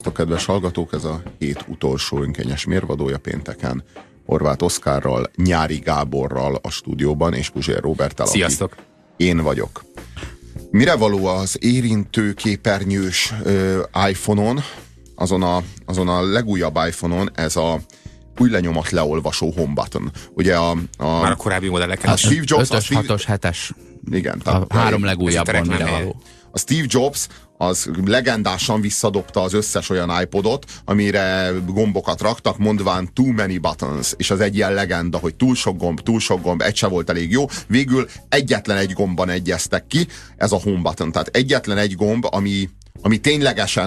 Sziasztok, kedves hallgatók! Ez a hét utolsó önkényes mérvadója pénteken. Horváth Oszkárral, Nyári Gáborral a stúdióban, és Puzsér Róberttel. Sziasztok! Én vagyok. Mire való az érintőképernyős iPhone-on, azon a legújabb iPhone-on ez a új lenyomat leolvasó home button. Ugye már a korábbi modelleken. A Steve Jobs, 5-ös, 6-os, 7-es. Igen. A három legújabban mire való. A Steve Jobs az legendásan visszadobta az összes olyan iPodot, amire gombokat raktak, mondván too many buttons, és az egy ilyen legenda, hogy túl sok gomb, egy se volt elég jó. Végül egyetlen egy gombban egyeztek ki, ez a home button. Tehát egyetlen egy gomb, ami ténylegesen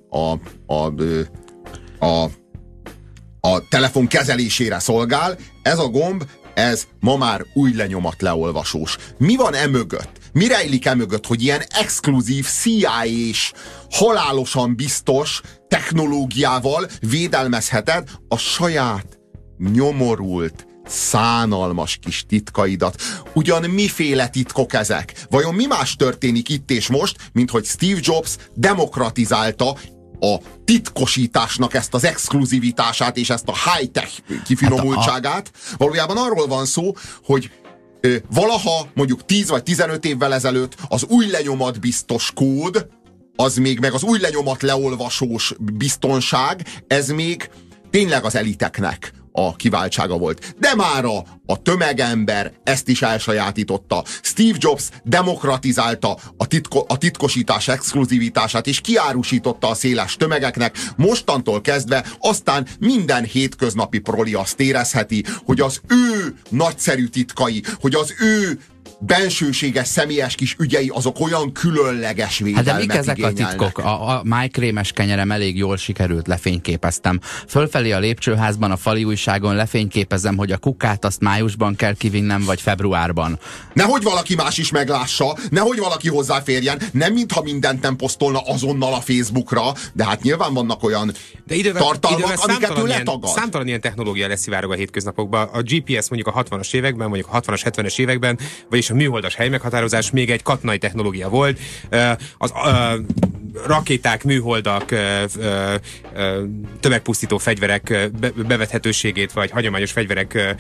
a telefon kezelésére szolgál. Ez a gomb, ez ma már új lenyomat leolvasós. Mi van emögött? Mi rejlik emögött, hogy ilyen exkluzív CIA-s, halálosan biztos technológiával védelmezheted a saját nyomorult, szánalmas kis titkaidat? Ugyan miféle titkok ezek? Vajon mi más történik itt és most, mint hogy Steve Jobs demokratizálta a titkosításnak ezt az exkluzivitását és ezt a high-tech kifinomultságát? Valójában arról van szó, hogy valaha mondjuk 10 vagy 15 évvel ezelőtt az új lenyomat biztos kód, az még meg az új lenyomat leolvasós biztonság, ez még tényleg az eliteknek a kiváltsága volt. De mára a tömegember ezt is elsajátította. Steve Jobs demokratizálta a titkosítás exkluzivitását, és kiárusította a széles tömegeknek. Mostantól kezdve aztán minden hétköznapi proli azt érezheti, hogy az ő nagyszerű titkai, hogy az ő bensőséges, személyes kis ügyei, azok olyan különleges védelmet Hát de mik ezek igényelnek. a titkok? A májkrémes kenyerem elég jól sikerült, lefényképeztem. Fölfelé a lépcsőházban, a fali újságon lefényképezem, hogy a kukát azt májusban kell kivinnem, vagy februárban. Nehogy valaki más is meglássa, nehogy valaki hozzáférjen, nem mintha mindent nem posztolna azonnal a Facebookra, de hát nyilván vannak olyan tartalmak, amiket ő letagad. Számtalan ilyen technológia leszivárog a hétköznapokban. A GPS mondjuk a 60-as években, mondjuk a 60-as, 70-es években, vagyis a műholdas helymeghatározás még egy katonai technológia volt. Az rakéták, műholdak, tömegpusztító fegyverek bevethetőségét, vagy hagyományos fegyverek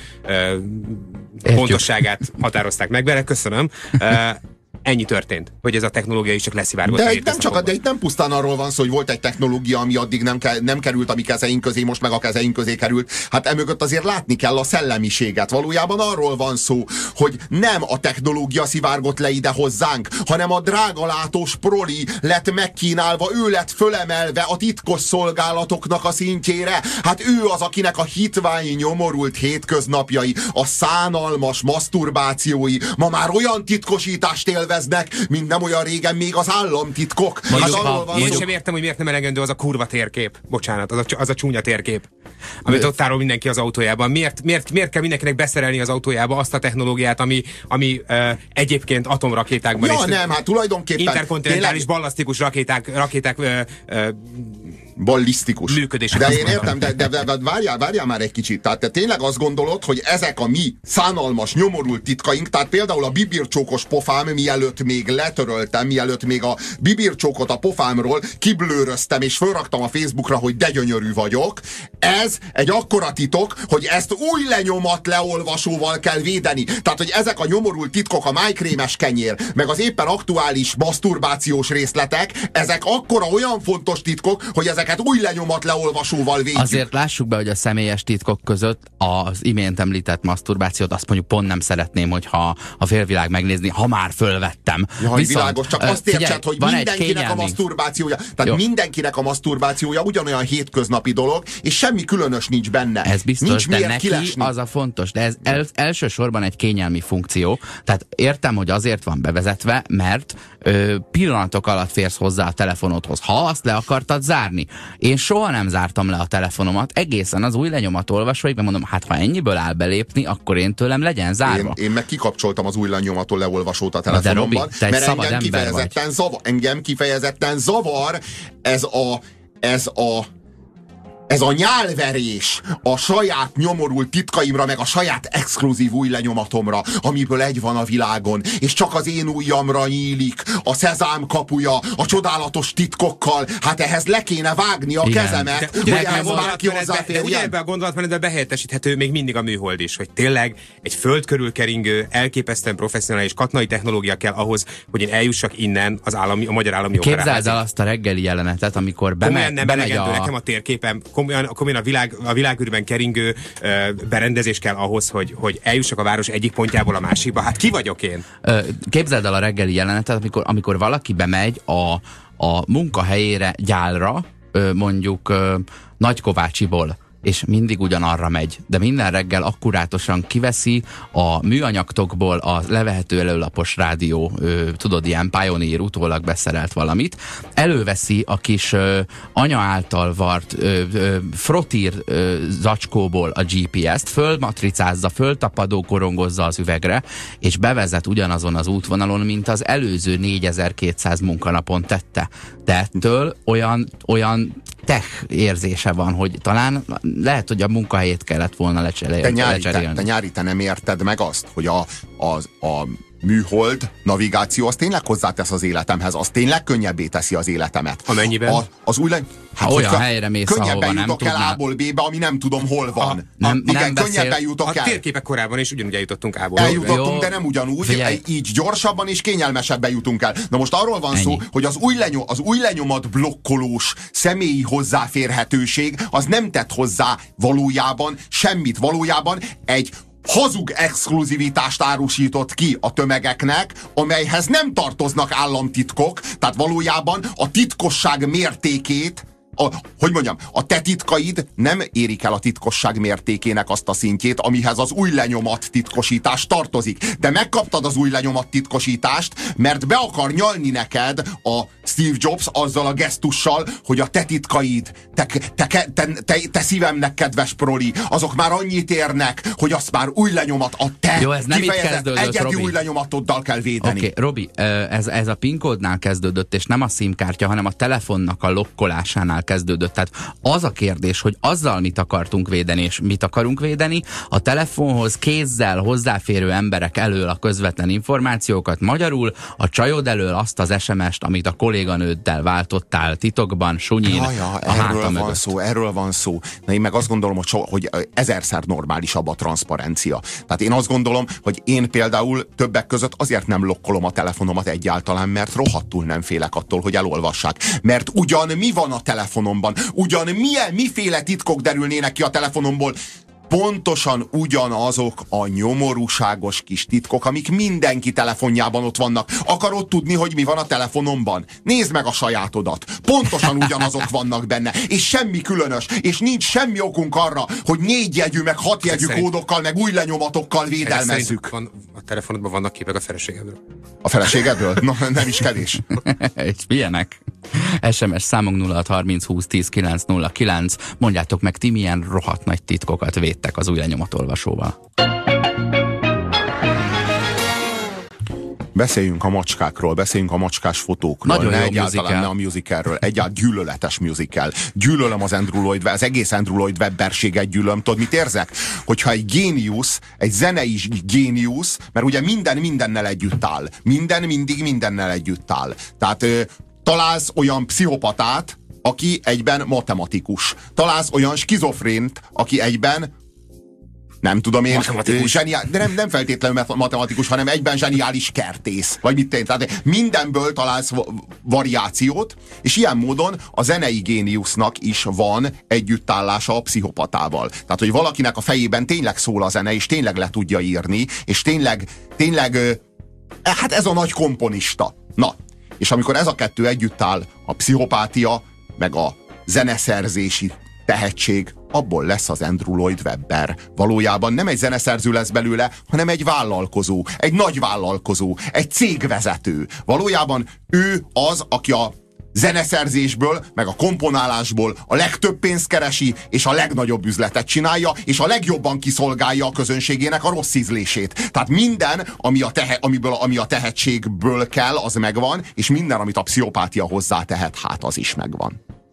pontosságát határozták meg vele. Köszönöm. Ennyi történt, hogy ez a technológia is csak leszivárgott. De itt nem pusztán arról van szó, hogy volt egy technológia, ami addig nem került a mi kezeink közé, most meg a kezeink közé került. Hát emögött azért látni kell a szellemiséget. Valójában arról van szó, hogy nem a technológia szivárgott le ide hozzánk, hanem a drágalátós proli lett megkínálva, ő lett fölemelve a titkos szolgálatoknak a szintjére. Hát ő az, akinek a hitvány nyomorult hétköznapjai, a szánalmas maszturbációi ma már olyan titkosítást élveznek, mint nem olyan régen még az államtitkok. Én sem értem, hogy miért nem elegendő az a kurva térkép. Bocsánat, az a csúnya térkép, amit ott tárol mindenki az autójában. Miért kell mindenkinek beszerelni az autójába azt a technológiát, ami egyébként atomrakétákban is... nem, hát tulajdonképpen... Interkontinentális ballasztikus rakéták ballisztikus. Működését. De én értem, de várjál már egy kicsit. Tehát te tényleg azt gondolod, hogy ezek a mi szánalmas, nyomorult titkaink, tehát például a bibircsókos pofám, mielőtt még letöröltem, mielőtt még a bibircsókot a pofámról kiblőröztem, és fölraktam a Facebookra, hogy de gyönyörű vagyok, ez egy akkora titok, hogy ezt új lenyomat leolvasóval kell védeni. Tehát, hogy ezek a nyomorult titkok, a májkrémes kenyér, meg az éppen aktuális maszturbációs részletek, ezek akkora olyan fontos titkok, hogy ezeket új lenyomat leolvasóval védjük. Azért lássuk be, hogy a személyes titkok között az imént említett maszturbációt, azt mondjuk pont nem szeretném, hogyha a félvilág megnézni, ha már fölvettem. Jaj, viszont, világos, csak azt értsed, hogy mindenkinek a maszturbációja, tehát mindenkinek a maszturbációja ugyanolyan hétköznapi dolog, és semmi különös nincs benne. Ez biztos, nincs de neki kilesni. Az a fontos, de ez elsősorban egy kényelmi funkció. Tehát értem, hogy azért van bevezetve, mert pillanatok alatt férsz hozzá a telefonodhoz, ha azt le akartad zárni. Én soha nem zártam le a telefonomat, egészen az új lenyomatolvasóig, mert mondom, hát ha ennyiből áll belépni, akkor én tőlem legyen zárva. Én meg kikapcsoltam az új lenyomatól leolvasót a telefonomban, de Robi, mert engem kifejezetten zavar ez a ez a nyálverés a saját nyomorult titkaimra, meg a saját exkluzív új lenyomatomra, amiből egy van a világon, és csak az én ujjamra nyílik a szezám kapuja a csodálatos titkokkal, hát ehhez le kéne vágni a kezemet, hogy ehhez bárki hozzáférjen. Ugyanebben a gondolatmenetben behelyettesíthető még mindig a műhold is, hogy tényleg egy föld körül keringő, elképesztően professzionális katonai technológia kell ahhoz, hogy én eljussak innen a magyar állami operához. Képzeld el azt a reggeli jelenetet, amikor bemegy nekem a térképen, komolyan a világűrben keringő berendezés kell ahhoz, hogy eljussak a város egyik pontjából a másikba. Hát ki vagyok én? Képzeld el a reggeli jelenetet, amikor valaki bemegy a munkahelyére gyálra, mondjuk Nagykovácsiból, és mindig ugyanarra megy, de minden reggel akkurátosan kiveszi a műanyagtokból a levehető előlapos rádió, tudod, ilyen Pioneer utólag beszerelt valamit, előveszi a kis anya által vart frottír zacskóból a GPS-t, fölmatricázza, föltapadó korongozza az üvegre, és bevezet ugyanazon az útvonalon, mint az előző 4200 munkanapon tette. De ettől olyan tech érzése van, hogy talán lehet, hogy a munkahelyét kellett volna lecserélni. Te nyári, te nem érted meg azt, hogy a műhold navigáció az tényleg hozzátesz az életemhez, az tényleg könnyebbé teszi az életemet. Amennyiben? Az új hát olyan helyre mész, könnyebben jutok el A-ból B-be, ami nem tudom hol van. Igen, könnyebben jutok el. A térképek korában is ugyanúgy eljutottunk A-ból. Eljutottunk, de nem ugyanúgy. Figyelj. Így gyorsabban és kényelmesebben jutunk el. Na most arról van szó, hogy az új lenyomat blokkolós személyi hozzáférhetőség az nem tett hozzá valójában semmit. Valójában egy hazug exkluzivitást árusított ki a tömegeknek, amelyhez nem tartoznak államtitkok, tehát valójában a titkosság mértékét, a te titkaid nem érik el a titkosság mértékének azt a szintjét, amihez az új lenyomat titkosítás tartozik. De megkaptad az új lenyomat titkosítást, mert be akar nyalni neked a Steve Jobs azzal a gesztussal, hogy a te titkaid, te szívemnek kedves proli, azok már annyit érnek, hogy azt már új lenyomat, a te kifejezett egyedi új lenyomatoddal kell védeni. Oké, Robi, ez a PIN kódnál kezdődött, és nem a SIM-kártya, hanem a telefonnak a lokkolásánál kezdődött. Tehát az a kérdés, hogy azzal mit akartunk védeni, és mit akarunk védeni, a telefonhoz kézzel hozzáférő emberek elől a közvetlen információkat, magyarul a csajod elől azt az SMS-t, amit a kolléganőddel váltottál titokban, sunyin, erről van szó. Na én meg azt gondolom, hogy ezerszer normálisabb a transzparencia. Tehát én azt gondolom, hogy én például többek között azért nem lokkolom a telefonomat egyáltalán, mert rohadtul nem félek attól, hogy elolvassák. Mert ugyan mi van a telefonomban, ugyan miféle titkok derülnének ki a telefonomból, pontosan ugyanazok a nyomorúságos kis titkok, amik mindenki telefonjában ott vannak. Akarod tudni, hogy mi van a telefonomban? Nézd meg a sajátodat. Pontosan ugyanazok vannak benne. És semmi különös. És nincs semmi okunk arra, hogy 4 jegyű, meg 6 jegyű kódokkal, meg új lenyomatokkal védelmezzük. A telefonodban vannak képek a feleségedről. A feleségedről? No, nem is kevés. És milyenek? SMS számunk 0630 20 10 909. Mondjátok meg, ti milyen rohadt nagy titkokat védtek az új lenyomatolvasóval. Beszéljünk a macskákról, beszéljünk a macskás fotókról. Nagyon jó egyáltalán ne a musicalről. Egyáltalán gyűlöletes musical. Gyűlölöm az Andrew Lloyd Webber, az egész Andrew Lloyd Webberséget gyűlölöm. Tudod, mit érzek? Hogyha egy géniusz, egy zenei géniusz, mert ugye minden mindennel együtt áll. Minden mindig mindennel együtt áll. Tehát találsz olyan pszichopatát, aki egyben matematikus. Találsz olyan skizofrént, aki egyben nem tudom én, de nem feltétlenül matematikus, hanem egyben zseniális kertész. Vagy mit tenni? Tehát mindenből találsz variációt, és ilyen módon a zenei géniusznak is van együttállása a pszichopatával. Tehát, hogy valakinek a fejében tényleg szól a zene, és tényleg le tudja írni, és tényleg hát ez a nagy komponista. Na, és amikor ez a kettő együtt áll, a pszichopátia, meg a zeneszerzési tehetség, abból lesz az Andrew Lloyd Webber. Valójában nem egy zeneszerző lesz belőle, hanem egy vállalkozó, egy nagy vállalkozó, egy cégvezető. Valójában ő az, aki a zeneszerzésből, meg a komponálásból a legtöbb pénzt keresi, és a legnagyobb üzletet csinálja, és a legjobban kiszolgálja a közönségének a rossz ízlését. Tehát minden, ami a tehetségből kell, az megvan, és minden, amit a pszichopátia hozzá tehet, hát az is megvan.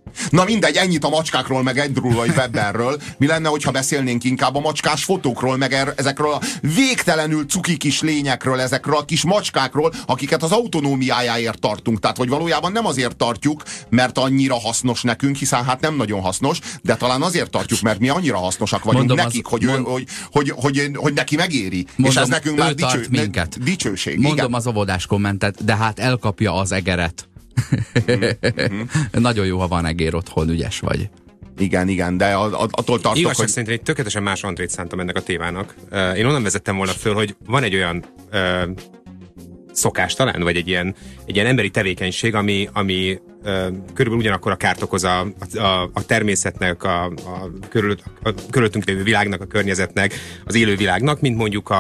Na mindegy, ennyit a macskákról, meg Andrew Lloyd Webberről. Mi lenne, hogyha beszélnénk inkább a macskás fotókról, meg ezekről a végtelenül cuki kis lényekről, ezekről a kis macskákról, akiket az autonómiájáért tartunk. Tehát, hogy valójában nem azért tartjuk, mert annyira hasznos nekünk, hiszen hát nem nagyon hasznos, de talán azért tartjuk, mert mi annyira hasznosak vagyunk mondom nekik, hogy neki megéri. Mondom, és ez nekünk már dicsőség. Mondom igen. Az óvodás kommentet, de hát elkapja az egeret. Nagyon jó, ha van egér otthon, ügyes vagy. Igen, de attól tartok, igazság szerint egy tökéletesen más antrét szántam ennek a témának. Én onnan vezettem volna föl, hogy van egy olyan szokás talán, vagy egy ilyen emberi tevékenység, ami körülbelül ugyanakkor a kárt okoz a természetnek, a körülöttünk lévő világnak, a környezetnek, az élő világnak, mint mondjuk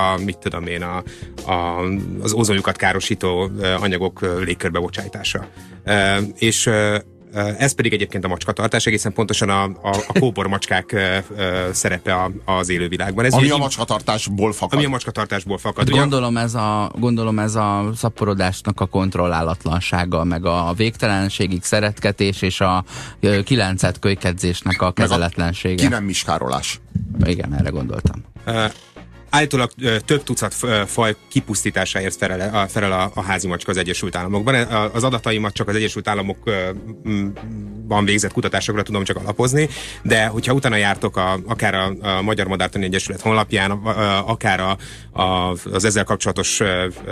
az ozonjukat károsító anyagok légkörbe bocsájtása. És ez pedig egyébként a macskatartás, egészen pontosan a kóbormacskák szerepe az élővilágban. Ez ami a macskatartásból fakad. Ami a macskatartásból fakad. Gondolom ez a szaporodásnak a kontrollálatlansága, meg a végtelenségig szeretgetés és a 9 kölykedzésnek a kezeletlensége. Ki nem miskárolás. Igen, erre gondoltam. Állítólag több tucat faj kipusztításáért felel a házi macska az Egyesült Államokban. Az adataimat csak az Egyesült Államokban végzett kutatásokra tudom csak alapozni, de hogyha utána jártok akár a Magyar Madártani Egyesület honlapján, akár az ezzel kapcsolatos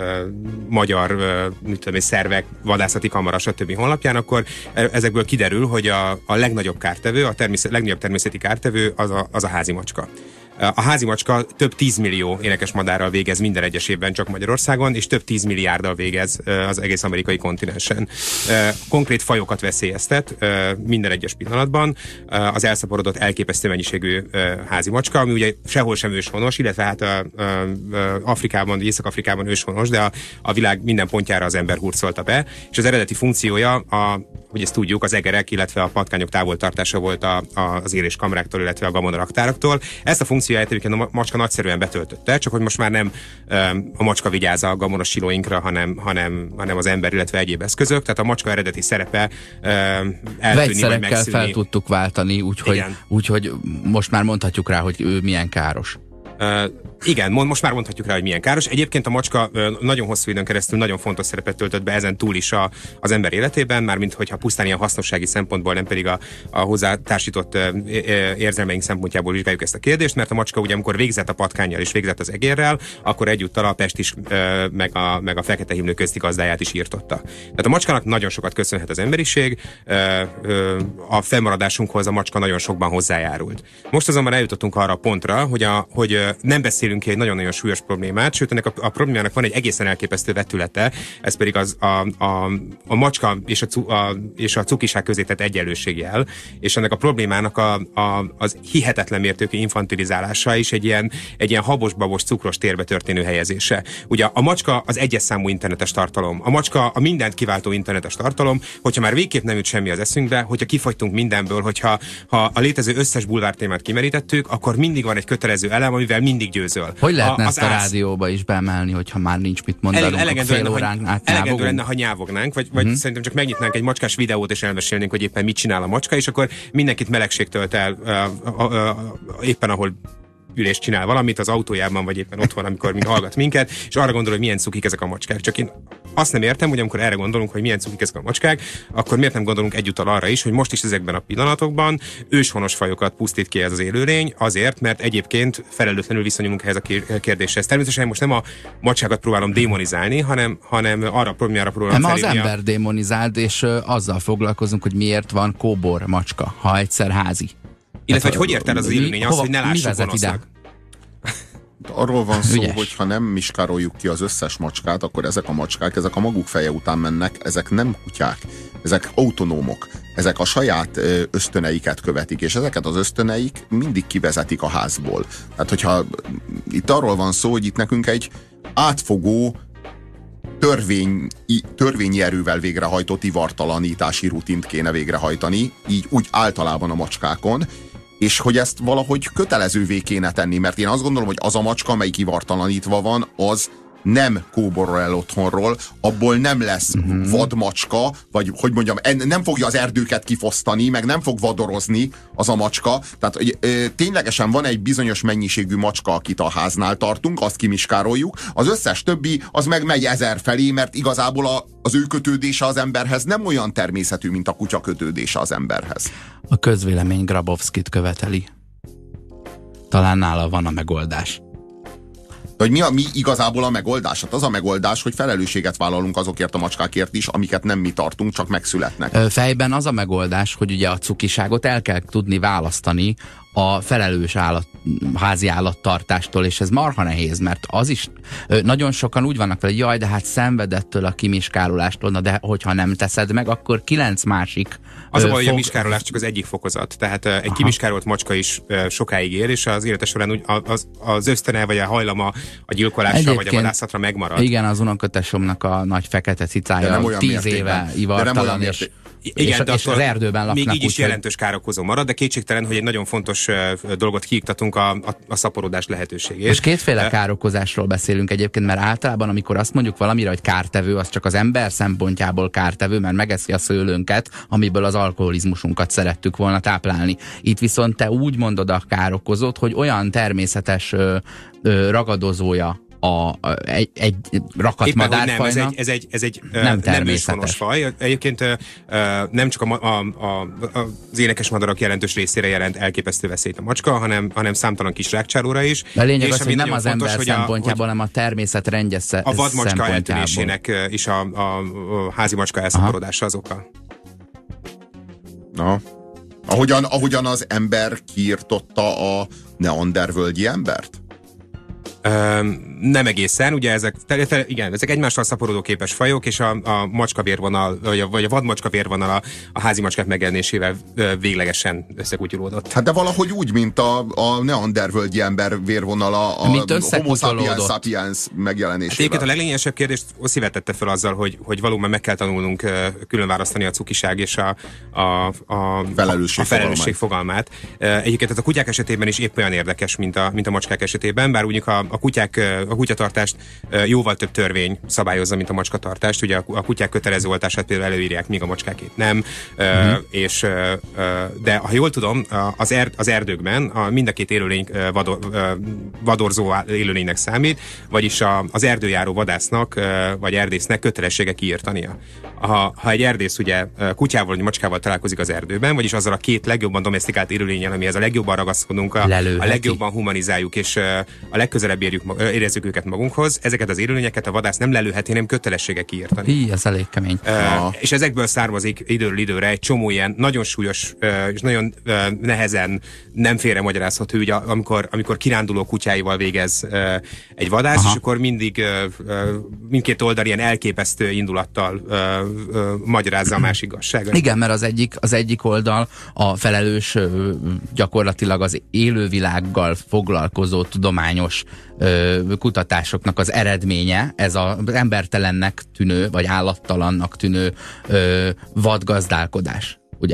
magyar szervek, vadászati kamara, stb. Honlapján, akkor ezekből kiderül, hogy a legnagyobb kártevő, legnagyobb természeti kártevő az a házi macska. A házi macska több 10 millió énekesmadárral végez minden egyes évben csak Magyarországon, és több 10 milliárddal végez az egész amerikai kontinensen. Konkrét fajokat veszélyeztet minden egyes pillanatban az elszaporodott elképesztő mennyiségű házi macska, ami ugye sehol sem őshonos, illetve hát Afrikában, Észak-Afrikában őshonos, de a világ minden pontjára az ember hurcolta be, és az eredeti funkciója, hogy ezt tudjuk, az egerek, illetve a patkányok távoltartása volt az éléskamráktól, illetve a gabonaraktáraktól. Ezt a funkcióját egyébként a macska nagyszerűen betöltötte, csak hogy most már nem a macska vigyáz a gabonos silóinkra, hanem az ember, illetve egyéb eszközök. Tehát a macska eredeti szerepe eltűnni, vegyszerekkel fel tudtuk váltani, úgyhogy most már mondhatjuk rá, hogy ő milyen káros. Igen, most már mondhatjuk rá, hogy milyen káros. Egyébként a macska nagyon hosszú időn keresztül nagyon fontos szerepet töltött be ezen túl is az ember életében, mármint hogyha pusztán ilyen hasznossági szempontból, nem pedig a hozzá társított érzelmeink szempontjából vizsgáljuk ezt a kérdést, mert a macska ugye, amikor végzett a patkánnyal és végzett az egérrel, akkor egyúttal a Pest is, meg a Fekete Himlő közti gazdáját is írtotta. Tehát a macskának nagyon sokat köszönhet az emberiség, a fennmaradásunkhoz a macska nagyon sokban hozzájárult. Most azonban eljutottunk arra a pontra, hogy nem beszélünk ki egy nagyon-nagyon súlyos problémát, sőt ennek a problémának van egy egészen elképesztő vetülete, ez pedig a macska és a cukiság közé tett egyenlőségjel, és ennek a problémának az hihetetlen mértékű infantilizálása is egy ilyen habos-babos cukros térbe történő helyezése. Ugye a macska az egyes számú internetes tartalom. A macska a mindent kiváltó internetes tartalom, hogyha már végképp nem jut semmi az eszünkbe, hogyha kifagytunk mindenből, hogyha a létező összes bulvártémát kimerítettük, akkor mindig van egy kötelező elem, amivel mindig győzöl. Hogy lehetne ezt a rádióba is beemelni, hogyha már nincs mit mondanunk, elegendő lenne, ha nyávognánk, vagy szerintem csak megnyitnánk egy macskás videót, és elmesélnénk, hogy éppen mit csinál a macska, és akkor mindenkit melegség tölt el éppen ahol ülést csinál valamit az autójában, vagy éppen otthon, amikor hallgat minket, és arra gondol, hogy milyen cukik ezek a macskák. Csak én azt nem értem, hogy amikor erre gondolunk, hogy milyen cukik ezek a macskák, akkor miért nem gondolunk egyúttal arra is, hogy most is ezekben a pillanatokban őshonos fajokat pusztít ki ez az élőlény, azért, mert egyébként felelőtlenül viszonyulunk ehhez a kérdéshez. Természetesen most nem a macskákat próbálom démonizálni, hanem arra problémára próbálom felhívni. Nem az ember démonizáld, és azzal foglalkozunk, hogy miért van kóbor macska, ha egyszer házi. Illetve, hogy ért el az élőlény azt, hogy ne lássuk gonosznak. Arról van szó, hogy ha nem miskároljuk ki az összes macskát, akkor ezek a macskák, ezek a maguk feje után mennek, ezek nem kutyák, ezek autonómok, ezek a saját ösztöneiket követik, és ezeket az ösztöneik mindig kivezetik a házból. Tehát, hogyha itt arról van szó, hogy itt nekünk egy átfogó törvényi erővel végrehajtott ivartalanítási rutint kéne végrehajtani, így úgy általában a macskákon, és hogy ezt valahogy kötelezővé kéne tenni, mert én azt gondolom, hogy az a macska, amelyik ivartalanítva van, az nem kóborol el otthonról, abból nem lesz vadmacska, vagy hogy mondjam, nem fogja az erdőket kifosztani, meg nem fog vadorozni az a macska. Tehát ténylegesen van egy bizonyos mennyiségű macska, akit a háznál tartunk, azt kimiskároljuk, az összes többi az meg megy 1000 felé, mert igazából az ő kötődése az emberhez nem olyan természetű, mint a kutya kötődése az emberhez. A közvélemény Grabowskit követeli. Talán nála van a megoldás. Hogy mi igazából a megoldás? Hát az a megoldás, hogy felelősséget vállalunk azokért a macskákért is, amiket nem mi tartunk, csak megszületnek. Fejben az a megoldás, hogy ugye a cukiságot el kell tudni választani a felelős házi állattartástól, és ez marha nehéz, mert az is nagyon sokan úgy vannak vele, hogy jaj, de hát szenvedettől a kimiskárolástól, na de hogyha nem teszed meg, akkor 9 másik az a baj, hogy a miskárolás csak az egyik fokozat. Tehát egy kimiskárolt macska is sokáig él, és az élete során az ösztöne, vagy a hajlama a gyilkolásra, vagy a vadászatra megmarad. Igen, az unokatesomnak a nagy fekete cicája 10 éve ivartalan, igen, és az erdőben laknak. Még így is jelentős károkozó marad, de kétségtelen, hogy egy nagyon fontos dolgot kiiktatunk a szaporodás lehetőségét. Most kétféle károkozásról beszélünk egyébként, mert általában, amikor azt mondjuk valamire, hogy kártevő, az csak az ember szempontjából kártevő, mert megeszi a szőlőnket, amiből az alkoholizmusunkat szerettük volna táplálni. Itt viszont te úgy mondod a károkozót, hogy olyan természetes ragadozója egy rakat madárfajnak. Ez egy nem őshonos faj. Egyébként nem csak az énekes madarak jelentős részére jelent elképesztő veszélyt a macska, hanem számtalan kis rákcsálóra is. De lényeg az, hogy nem az ember szempontjából, hanem a természet rendje szempontjából. A vadmacska eltűnésének és a házi macska elszaporodása az oka. Na. Ahogyan az ember kiirtotta a neandervölgyi embert? Nem egészen, ugye ezek egymással szaporodó képes fajok, és a macskavérvonal, vagy a vadmacskavérvonal a házi macskák megjelenésével véglegesen összekutyulódott. Hát de valahogy úgy, mint a neandervölgyi ember vérvonala a Homo sapiens megjelenésével. Hát egyébként a leglényegesebb kérdést Oszi vetette fel azzal, hogy valóban meg kell tanulnunk külön választani a cukiság és a felelősség fogalmát. Egyébként a kutyák esetében is épp olyan érdekes, mint a macskák esetében, bár mondjuk a kutyatartást jóval több törvény szabályozza, mint a macskatartást. Ugye a kutyák kötelező oltását például előírják, míg a macskák nem. De ha jól tudom, az erdőkben mind a két élőlény vadorzó élőlénynek számít, vagyis az erdőjáró vadásznak vagy erdésznek kötelessége kiírtania. Ha egy erdész ugye kutyával vagy macskával találkozik az erdőben, vagyis azzal a két legjobban domesztikált élőlényen, amihez a legjobban ragaszkodunk, a legjobban humanizáljuk, és a legközelebb érezzük őket magunkhoz, ezeket az élőlényeket a vadász nem lelőheti, nem kötelessége kiírtani. Ez elég kemény. És ezekből származik időről időre egy csomó ilyen nagyon súlyos és nagyon nehezen nem félre magyarázható ügy, amikor kiránduló kutyáival végez egy vadász, és akkor mindig mindkét oldal ilyen elképesztő indulattal magyarázza a másik igazságot. Igen, mert az egyik oldal a felelős gyakorlatilag az élővilággal foglalkozó tudományos kutatásoknak az eredménye, ez az embertelennek tűnő, vagy állattalannak tűnő vadgazdálkodás. Ugye,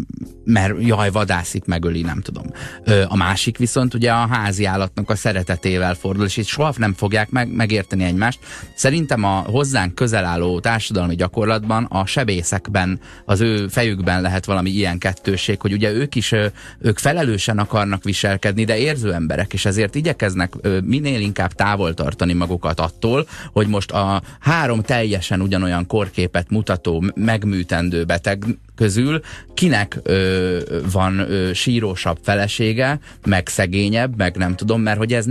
mert jaj, vadászik, megöli, nem tudom. A másik viszont ugye a házi állatnak a szeretetével fordul, és itt soha nem fogják megérteni egymást. Szerintem a hozzánk közel álló társadalmi gyakorlatban a sebészekben, az ő fejükben lehet valami ilyen kettősség, hogy ugye ők felelősen akarnak viselkedni, de érző emberek, és ezért igyekeznek minél inkább távol tartani magukat attól, hogy most a 3 teljesen ugyanolyan korképet mutató, megműtendő beteg közül kinek van sírósabb felesége, meg szegényebb, meg nem tudom, mert hogy ez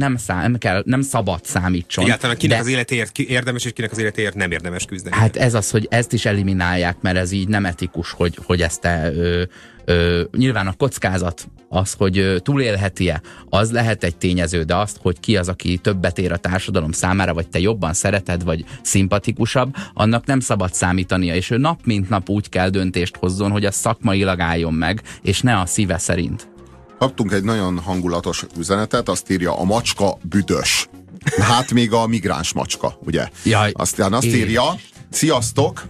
nem szabad számítson. Egyáltalán kinek az életéért érdemes, és kinek az életéért nem érdemes küzdeni. Hát ez az, hogy ezt is eliminálják, mert ez így nem etikus, hogy ezt te nyilván a kockázat az, hogy túlélheti-e, az lehet egy tényező, de azt, hogy ki az, aki többet ér a társadalom számára, vagy te jobban szereted, vagy szimpatikusabb, annak nem szabad számítania, és ő nap mint nap úgy kell döntést hozzon, hogy az szakmailag álljon meg, és ne a szíve szerint. Kaptunk egy nagyon hangulatos üzenetet, azt írja: a macska büdös. Hát még a migráns macska, ugye? Jaj, Aztán azt írja: sziasztok,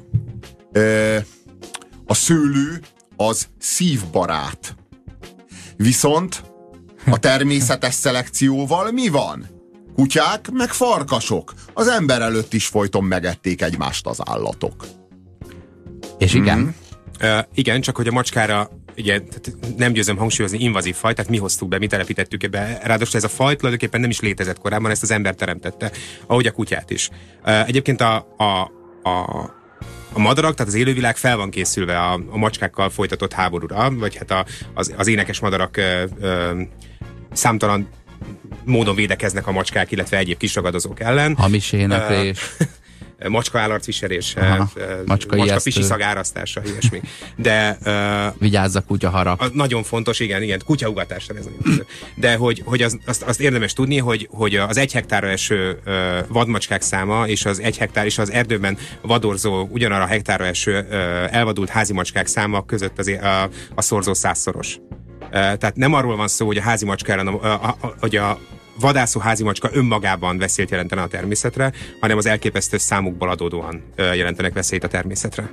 a szőlő az szívbarát. Viszont a természetes szelekcióval mi van? Kutyák meg farkasok. Az ember előtt is folyton megették egymást az állatok. És igen? Igen, csak hogy a macskára igen, nem győzöm hangsúlyozni, invazív faj, tehát mi hoztuk be, mi telepítettük be. Ráadásul ez a faj tulajdonképpen nem is létezett korábban, ezt az ember teremtette, ahogy a kutyát is. Egyébként a madarak, tehát az élővilág fel van készülve a macskákkal folytatott háborúra, vagy hát az énekes madarak számtalan módon védekeznek a macskák, illetve egyéb kisragadozók ellen. Hamis éneklés. Macska állarcviselés, macska pisi szagárasztása, ilyesmi. De vigyázz a kutyaharap. Nagyon fontos, igen, kutyaugatásra ez nagyon. De hogy azt érdemes tudni, hogy az 1 hektárra eső vadmacskák száma és az 1 hektár és az erdőben vadorzó ugyanarra a hektárra eső elvadult házi macskák száma között a szorzó 100-szoros. Tehát nem arról van szó, hogy a házi macskára, hogy a vadászó házimacska önmagában veszélyt jelentene a természetre, hanem az elképesztő számukból adódóan jelentenek veszélyt a természetre.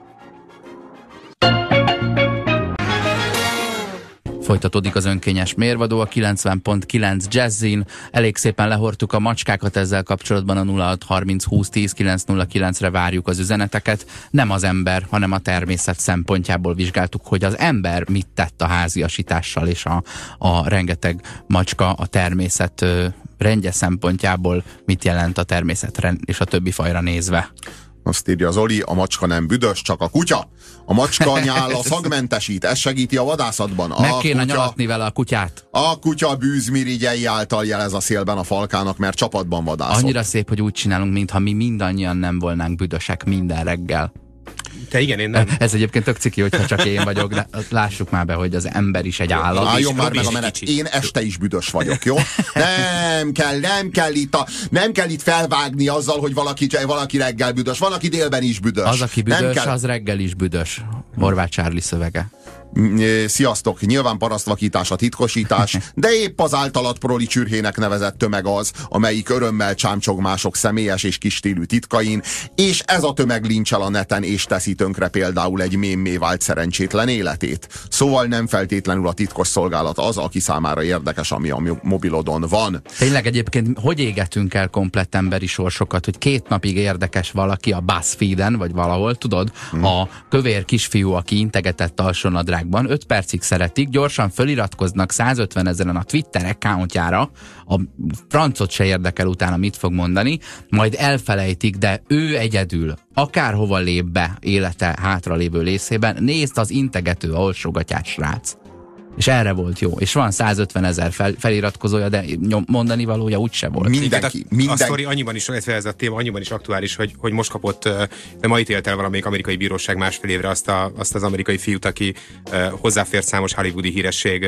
Folytatódik az önkényes mérvadó a 90.9 Jazzin. Elég szépen lehortuk a macskákat, ezzel kapcsolatban a 0630 20 10 909-re várjuk az üzeneteket. Nem az ember, hanem a természet szempontjából vizsgáltuk, hogy az ember mit tett a háziasítással, és a rengeteg macska a természet rendje szempontjából mit jelent a természetre és a többi fajra nézve. Azt írja Zoli, a macska nem büdös, csak a kutya. A macska nyála szagmentesít, ez segíti a vadászatban. Meg kéne nyalatni vele a kutyát. A kutya bűzmirigyei által jelez a szélben a falkának, mert csapatban vadászott. Annyira szép, hogy úgy csinálunk, mintha mi mindannyian nem volnánk büdösek minden reggel. Te igen, én nem. Ez egyébként tök ciki, hogyha csak én vagyok, de lássuk már be, hogy az ember is egy állat. Álljon már meg a menet. Én este is büdös vagyok, jó? Nem kell itt felvágni azzal, hogy valaki reggel büdös. Van, aki délben is büdös. Az, aki büdös, az reggel is büdös. Horváth Charlie szövege. Sziasztok, nyilván parasztvakítás a titkosítás, de épp az általad proli csürhének nevezett tömeg az, amelyik örömmel csámcsog mások személyes és kisstílű titkain, és ez a tömeg lincsel a neten és teszi tönkre például egy mémmé vált szerencsétlen életét. Szóval nem feltétlenül a titkos szolgálat az, aki számára érdekes, ami a mobilodon van. Tényleg egyébként hogy égetünk el komplett emberi sorsokat, hogy 2 napig érdekes valaki a BuzzFeeden, vagy valahol, tudod, a kövér kisfiú, aki integetett alsónadrágban, 5 percig szeretik, gyorsan föliratkoznak 150 000-en a Twitter accountjára, a francot se érdekel utána mit fog mondani, majd elfelejtik, de ő egyedül akárhova lép be élete hátralévő részében, nézd az integető alsógatyás srác. És erre volt jó. És van 150 000 feliratkozója, de mondani valója úgyse volt. Mindenki. A sztori annyiban is, ez a téma annyiban is aktuális, hogy most kapott, de ma ítélt el valamelyik amerikai bíróság másfél évre azt az amerikai fiút, aki hozzáfért számos hollywoodi híresség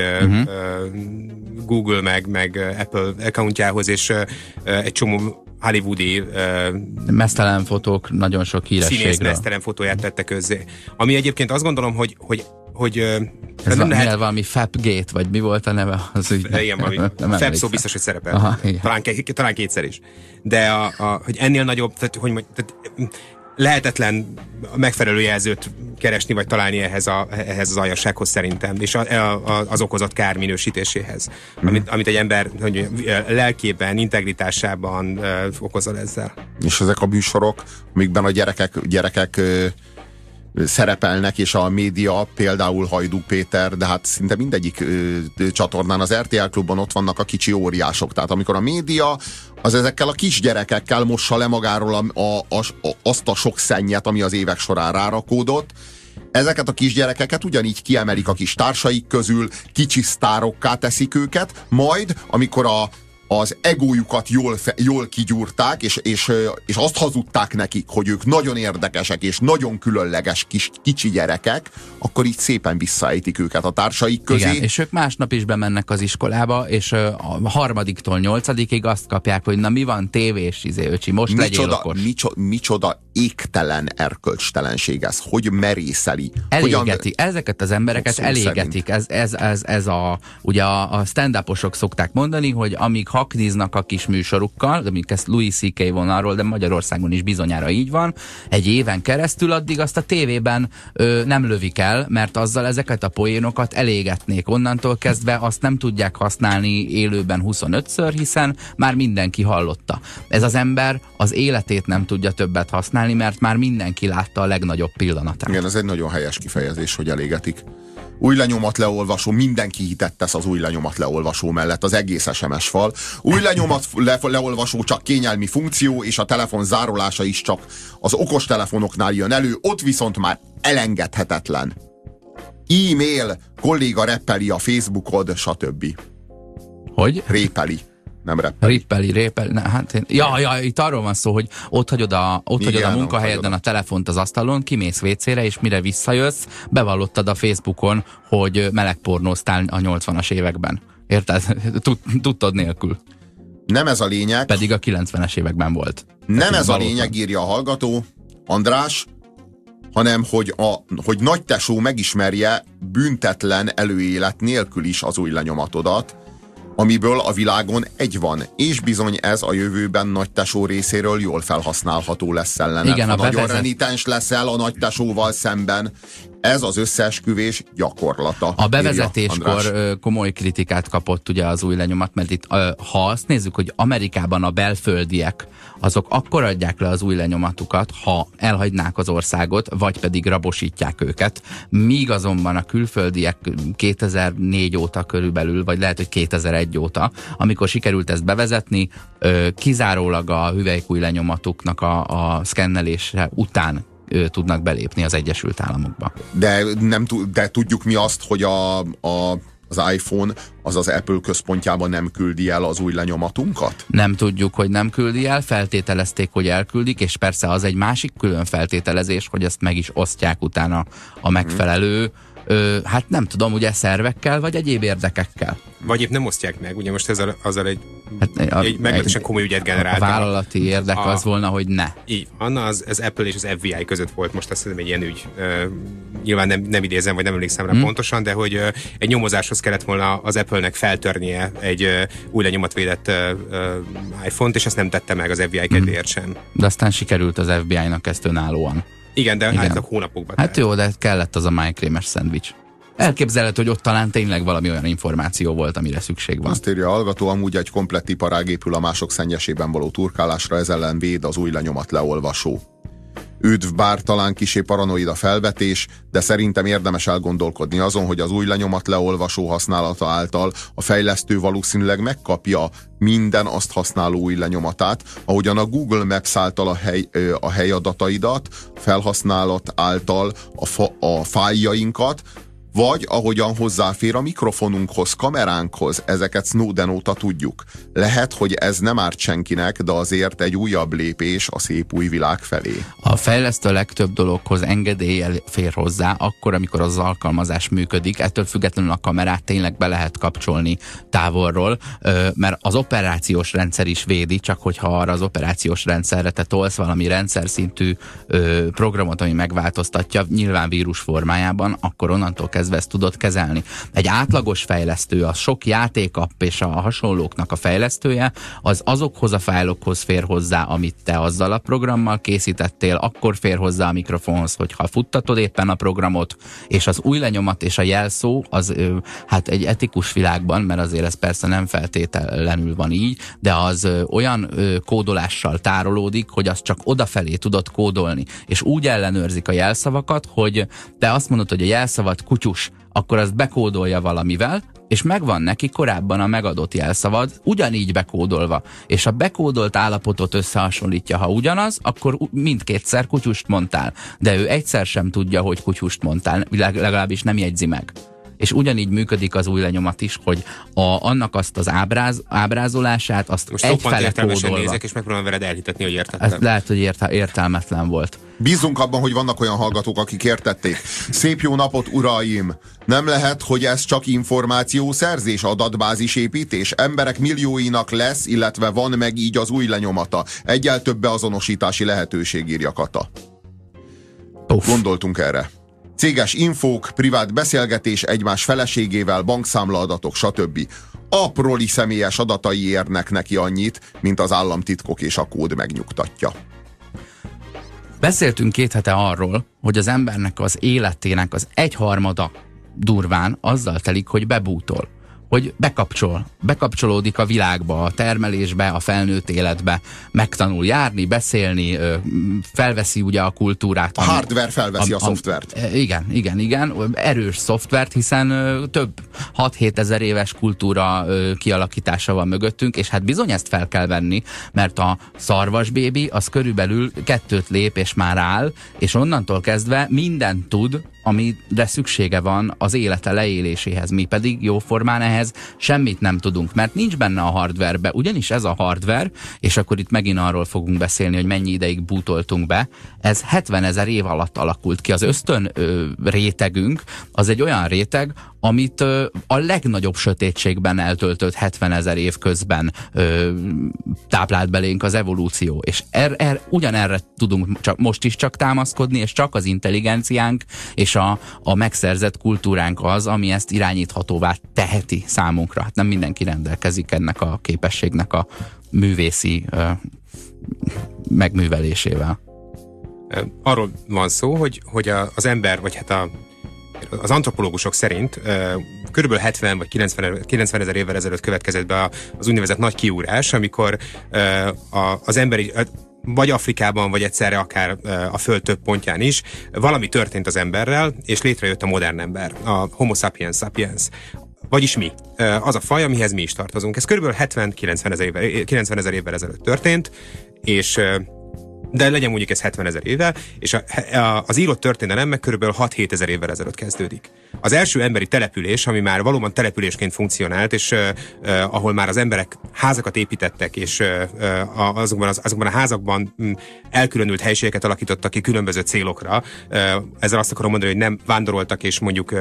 Google meg Apple accountjához, és egy csomó hollywoodi mesztelen fotók, nagyon sok hírességről. Színész mesztelen fotóját tette közzé. Ami egyébként azt gondolom, hogy ez nem lehet valami Fapgate, vagy mi volt a neve az ügynek? Igen, valami Fap szó biztos, hogy szerepel. Aha, talán kétszer is. De hogy ennél nagyobb, tehát lehetetlen megfelelő jelzőt keresni, vagy találni ehhez az aljassághoz szerintem, és az okozott kár minősítéséhez. Amit egy ember lelkében, integritásában okozol ezzel. És ezek a műsorok, amikben a gyerekek szerepelnek, és a média, például Hajdú Péter, de hát szinte mindegyik csatornán, az RTL Klubban ott vannak a kicsi óriások. Tehát amikor a média az ezekkel a kisgyerekekkel mossa le magáról azt a sok szennyet, ami az évek során rárakódott, ezeket a kisgyerekeket ugyanígy kiemelik a kis társaik közül, kicsi sztárokká teszik őket, majd amikor az egójukat jól kigyúrták, és azt hazudták nekik, hogy ők nagyon érdekesek és nagyon különleges kicsi gyerekek, akkor így szépen visszaejtik őket a társaik közé. Igen, és ők másnap is bemennek az iskolába, és a 3-tól 8-ig azt kapják, hogy na mi van, tévés, öcsi, most legyél okos. Micsoda égtelen erkölcstelenség ez? Hogy merészeli? Elégeti. Ezeket az embereket elégetik. Ugye a stand-uposok szokták mondani, hogy amíg hakniznak a kis műsorukkal, amíg ezt Louis C.K. vonalról, de Magyarországon is bizonyára így van, egy éven keresztül addig azt a tévében nem lövik el, mert azzal ezeket a poénokat elégetnék. Onnantól kezdve azt nem tudják használni élőben 25-ször, hiszen már mindenki hallotta. Ez az ember az életét nem tudja többet használni, mert már mindenki látta a legnagyobb pillanatát. Igen, ez egy nagyon helyes kifejezés, hogy elégetik. Új lenyomat leolvasó, mindenki hitet tesz az új lenyomat leolvasó mellett, az egész SMS fal. Új lenyomat leolvasó csak kényelmi funkció, és a telefon zárolása is csak az okostelefonoknál jön elő, ott viszont már elengedhetetlen. E-mail, kolléga reppeli a Facebookod, stb. Hogy? Répeli. Nem reppeli. Rippeli. Itt arról van szó, hogy ott hagyod a munkahelyeden a telefont az asztalon, kimész WC-re, és mire visszajössz, bevallottad a Facebookon, hogy melegpornóztál a 80-as években. Érted? Tudtad nélkül. Nem ez a lényeg. Pedig a 90-es években volt. Nem ez a lényeg, írja a hallgató, András, hanem hogy nagytesó megismerje büntetlen előélet nélkül is az új lenyomatodat, amiből a világon egy van, és bizony ez a jövőben nagytesó részéről jól felhasználható lesz ellene. Igen, ha nagyon renitens leszel a nagytesóval szemben, ez az összeesküvés gyakorlata. A bevezetéskor komoly kritikát kapott ugye az új lenyomat, mert itt ha azt nézzük, hogy Amerikában a belföldiek azok akkor adják le az új lenyomatukat, ha elhagynák az országot, vagy pedig rabosítják őket. Míg azonban a külföldiek 2004 óta körülbelül, vagy lehet, hogy 2001 óta, amikor sikerült ezt bevezetni, kizárólag a hüvelykúj lenyomatuknak a szkennelése után tudnak belépni az Egyesült Államokba. De tudjuk mi azt, hogy az iPhone az Apple központjában nem küldi el az új lenyomatunkat? Nem tudjuk, hogy nem küldi el, feltételezték, hogy elküldik, és persze az egy másik külön feltételezés, hogy ezt meg is osztják utána a megfelelő, hát nem tudom, ugye szervekkel, vagy egyéb érdekekkel. Vagy épp nem osztják meg, ugye most azzal egy meglehetősen komoly ügyet generált. A vállalati érdek az volna, hogy ne. Így, Anna az Apple és az FBI között volt most azt hiszem egy ilyen ügy. Nyilván nem idézem, vagy nem emlékszem rá pontosan, de hogy egy nyomozáshoz kellett volna az Apple-nek feltörnie egy új lenyomatvédett iPhone-t, és ezt nem tette meg az FBI kedvéért sem. De aztán sikerült az FBI-nak ezt önállóan. Igen, de általában hónapokban. Hát jó, de kellett az a májkrémes szendvics. Elképzelhető, hogy ott talán tényleg valami olyan információ volt, amire szükség van. Azt írja a hallgató, amúgy egy komplett iparág épül a mások szennyesében való turkálásra, ez ellen véd az új lenyomat leolvasó. Üdv, bár talán kisé paranoida felvetés, de szerintem érdemes elgondolkodni azon, hogy az új lenyomat leolvasó használata által a fejlesztő valószínűleg megkapja minden azt használó új lenyomatát, ahogyan a Google Maps által a helyadataidat, felhasználat által a fájljainkat, vagy ahogyan hozzáfér a mikrofonunkhoz, kameránkhoz, ezeket Snowden óta tudjuk. Lehet, hogy ez nem árt senkinek, de azért egy újabb lépés a szép új világ felé. A fejlesztő legtöbb dologhoz engedéllyel fér hozzá, akkor, amikor az alkalmazás működik, ettől függetlenül a kamerát tényleg be lehet kapcsolni távolról, mert az operációs rendszer is védi, csak hogyha arra az operációs rendszerre te tolsz valami rendszer szintű programot, ami megváltoztatja, nyilván vírus formájában, akkor onnantól kezdve ezt tudod kezelni. Egy átlagos fejlesztő, a sok játékapp és a hasonlóknak a fejlesztője, az azokhoz a fájlokhoz fér hozzá, amit te azzal a programmal készítettél, akkor fér hozzá a mikrofonhoz, hogyha futtatod éppen a programot, és az új lenyomat és a jelszó, az hát egy etikus világban, mert azért ez persze nem feltétlenül van így, de az olyan kódolással tárolódik, hogy azt csak odafelé tudod kódolni, és úgy ellenőrzik a jelszavakat, hogy te azt mondod, hogy a jelszavat kutyus, akkor azt bekódolja valamivel, és megvan neki korábban a megadott jelszavad, ugyanígy bekódolva, és a bekódolt állapotot összehasonlítja, ha ugyanaz, akkor mindkétszer kutyust mondtál, de ő egyszer sem tudja, hogy kutyust mondtál, legalábbis nem jegyzi meg. és ugyanígy működik az új lenyomat is, hogy annak azt az ábrázolását, azt most egyfele kódolva. Nézek, és megpróbálom veled elhitetni, hogy értettem. Ez lehet, hogy értelmetlen volt. Bízunk abban, hogy vannak olyan hallgatók, akik értették. Szép jó napot, uraim! Nem lehet, hogy ez csak információszerzés, adatbázis építés? Emberek millióinak lesz, illetve van meg így az új lenyomata. Egyel több beazonosítási lehetőség, írja Kata. Gondoltunk erre. Céges infók, privát beszélgetés egymás feleségével, bankszámlaadatok, stb. Aproli személyes adatai érnek neki annyit, mint az államtitkok és a kód megnyugtatja. Beszéltünk 2 hete arról, hogy az embernek az életének az 1/3 durván azzal telik, hogy bebútol, hogy bekapcsolódik a világba, a termelésbe, a felnőtt életbe, megtanul járni, beszélni, felveszi ugye a kultúrát. A hardware felveszi a szoftvert. Igen. Erős szoftvert, hiszen több 6-7 ezer éves kultúra kialakítása van mögöttünk, és hát bizony ezt fel kell venni, mert a szarvasbébi az körülbelül 2 lép és már áll, és onnantól kezdve mindent tud, amire szüksége van az élete leéléséhez. Mi pedig jóformán ehhez semmit nem tudunk, mert nincs benne a hardwarebe. Ugyanis ez a hardware, és akkor itt megint arról fogunk beszélni, hogy mennyi ideig bootoltunk be, ez 70 000 év alatt alakult ki. Az ösztön rétegünk az egy olyan réteg, amit a legnagyobb sötétségben eltöltött 70 000 év közben táplált belénk az evolúció. És ugyanerre tudunk most is csak támaszkodni, és csak az intelligenciánk és a megszerzett kultúránk az, ami ezt irányíthatóvá teheti számunkra. Hát nem mindenki rendelkezik ennek a képességnek a művészi megművelésével. Arról van szó, hogy az ember, vagy hát az antropológusok szerint körülbelül 70 vagy 90 ezer évvel ezelőtt következett be az úgynevezett nagy kiúrás, amikor az emberi, vagy Afrikában, vagy egyszerre akár a Föld több pontján is, valami történt az emberrel, és létrejött a modern ember, a Homo sapiens sapiens. Vagyis mi. Az a faj, amihez mi is tartozunk. Ez körülbelül 70-90 ezer évvel ezelőtt történt, és de legyen mondjuk ez 70 000 éve, és az írott történelem meg körülbelül 6-7 ezer évvel ezelőtt kezdődik. Az első emberi település, ami már valóban településként funkcionált, és ahol már az emberek házakat építettek, és azokban a házakban elkülönült helyiségeket alakítottak ki különböző célokra. Ezzel azt akarom mondani, hogy nem vándoroltak, és mondjuk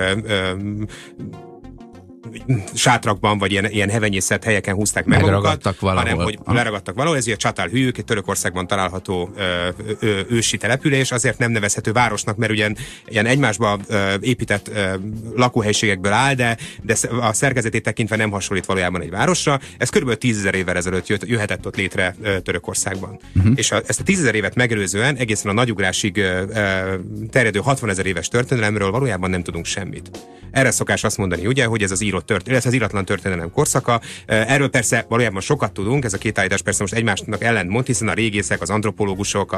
sátrakban, vagy ilyen hevenyészet helyeken húzták meg magukat, hanem hogy leragadtak valahol. Ez ugye a Csatál-hűjük, egy Törökországban található ősi település, azért nem nevezhető városnak, mert ugyan ilyen egymásba épített lakóhelyiségekből áll, de a szerkezetét tekintve nem hasonlít valójában egy városra. Ez körülbelül 10 000 évvel ezelőtt jöhetett ott létre Törökországban. És ezt a 10 000 évet megelőzően egészen a nagyugrásig terjedő 60 000 éves történelemről valójában nem tudunk semmit. Erre szokás azt mondani, ugye, hogy ez az az íratlan történelem korszaka. Erről persze valójában sokat tudunk, ez a két állítás persze most egymásnak ellentmond, hiszen a régészek, az antropológusok,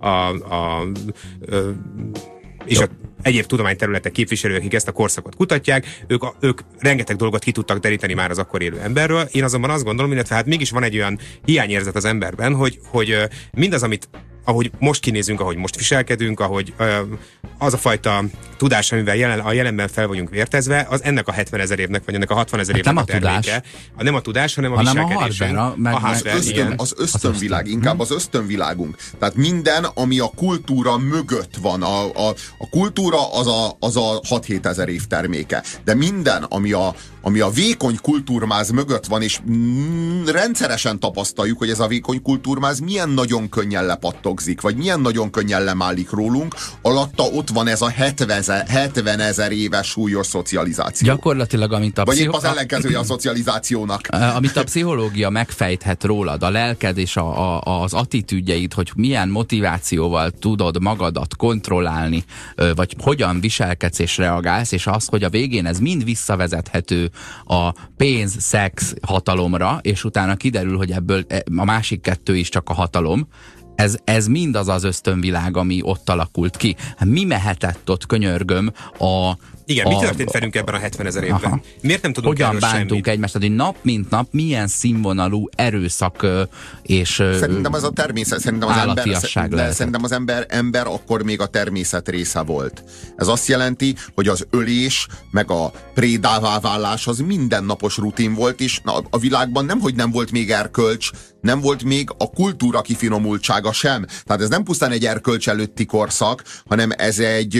és a egyéb tudományterületek képviselők, akik ezt a korszakot kutatják, ők rengeteg dolgot ki tudtak deríteni már az akkor élő emberről. Én azonban azt gondolom, illetve hát mégis van egy olyan hiányérzet az emberben, hogy mindaz, ahogy most kinézünk, ahogy most viselkedünk, ahogy az a fajta tudás, amivel a jelenben fel vagyunk vértezve, az ennek a 70 000 évnek, vagy ennek a 60 000 évnek a terméke. Nem a tudás, hanem a viselkedésünk. Az ösztönvilág, inkább az ösztönvilágunk. Tehát minden, ami a kultúra mögött van. A kultúra az a 6-7 ezer év terméke. De minden, ami a vékony kultúrmáz mögött van, és rendszeresen tapasztaljuk, hogy ez a vékony kultúrmáz milyen nagyon könnyen lepattogzik, vagy milyen nagyon könnyen lemálik rólunk, alatta ott van ez a 70 000 éves súlyos szocializáció. Gyakorlatilag, amit vagy épp az ellenkezője a szocializációnak. Amit a pszichológia megfejthet rólad, a lelked és az attitűdjeid, hogy milyen motivációval tudod magadat kontrollálni, vagy hogyan viselkedsz és reagálsz, és az, hogy a végén ez mind visszavezethető a pénz, szex, hatalomra, és utána kiderül, hogy ebből a másik 2 is csak a hatalom. Ez mind az ösztönvilág, ami ott alakult ki. Mi mehetett ott, könyörgöm, Igen, mi történt velünk ebben a 70 000 évben? Aha. Miért nem tudunk hogyan erről bántunk semmit? egymást, hogy nap mint nap milyen színvonalú erőszak és Szerintem ez a természet, szerintem az ember akkor még a természet része volt. Ez azt jelenti, hogy az ölés, meg a prédává válás az mindennapos rutin volt, és a világban nemhogy nem volt még erkölcs, nem volt még a kultúra kifinomultsága sem. Tehát ez nem pusztán egy erkölcs előtti korszak, hanem ez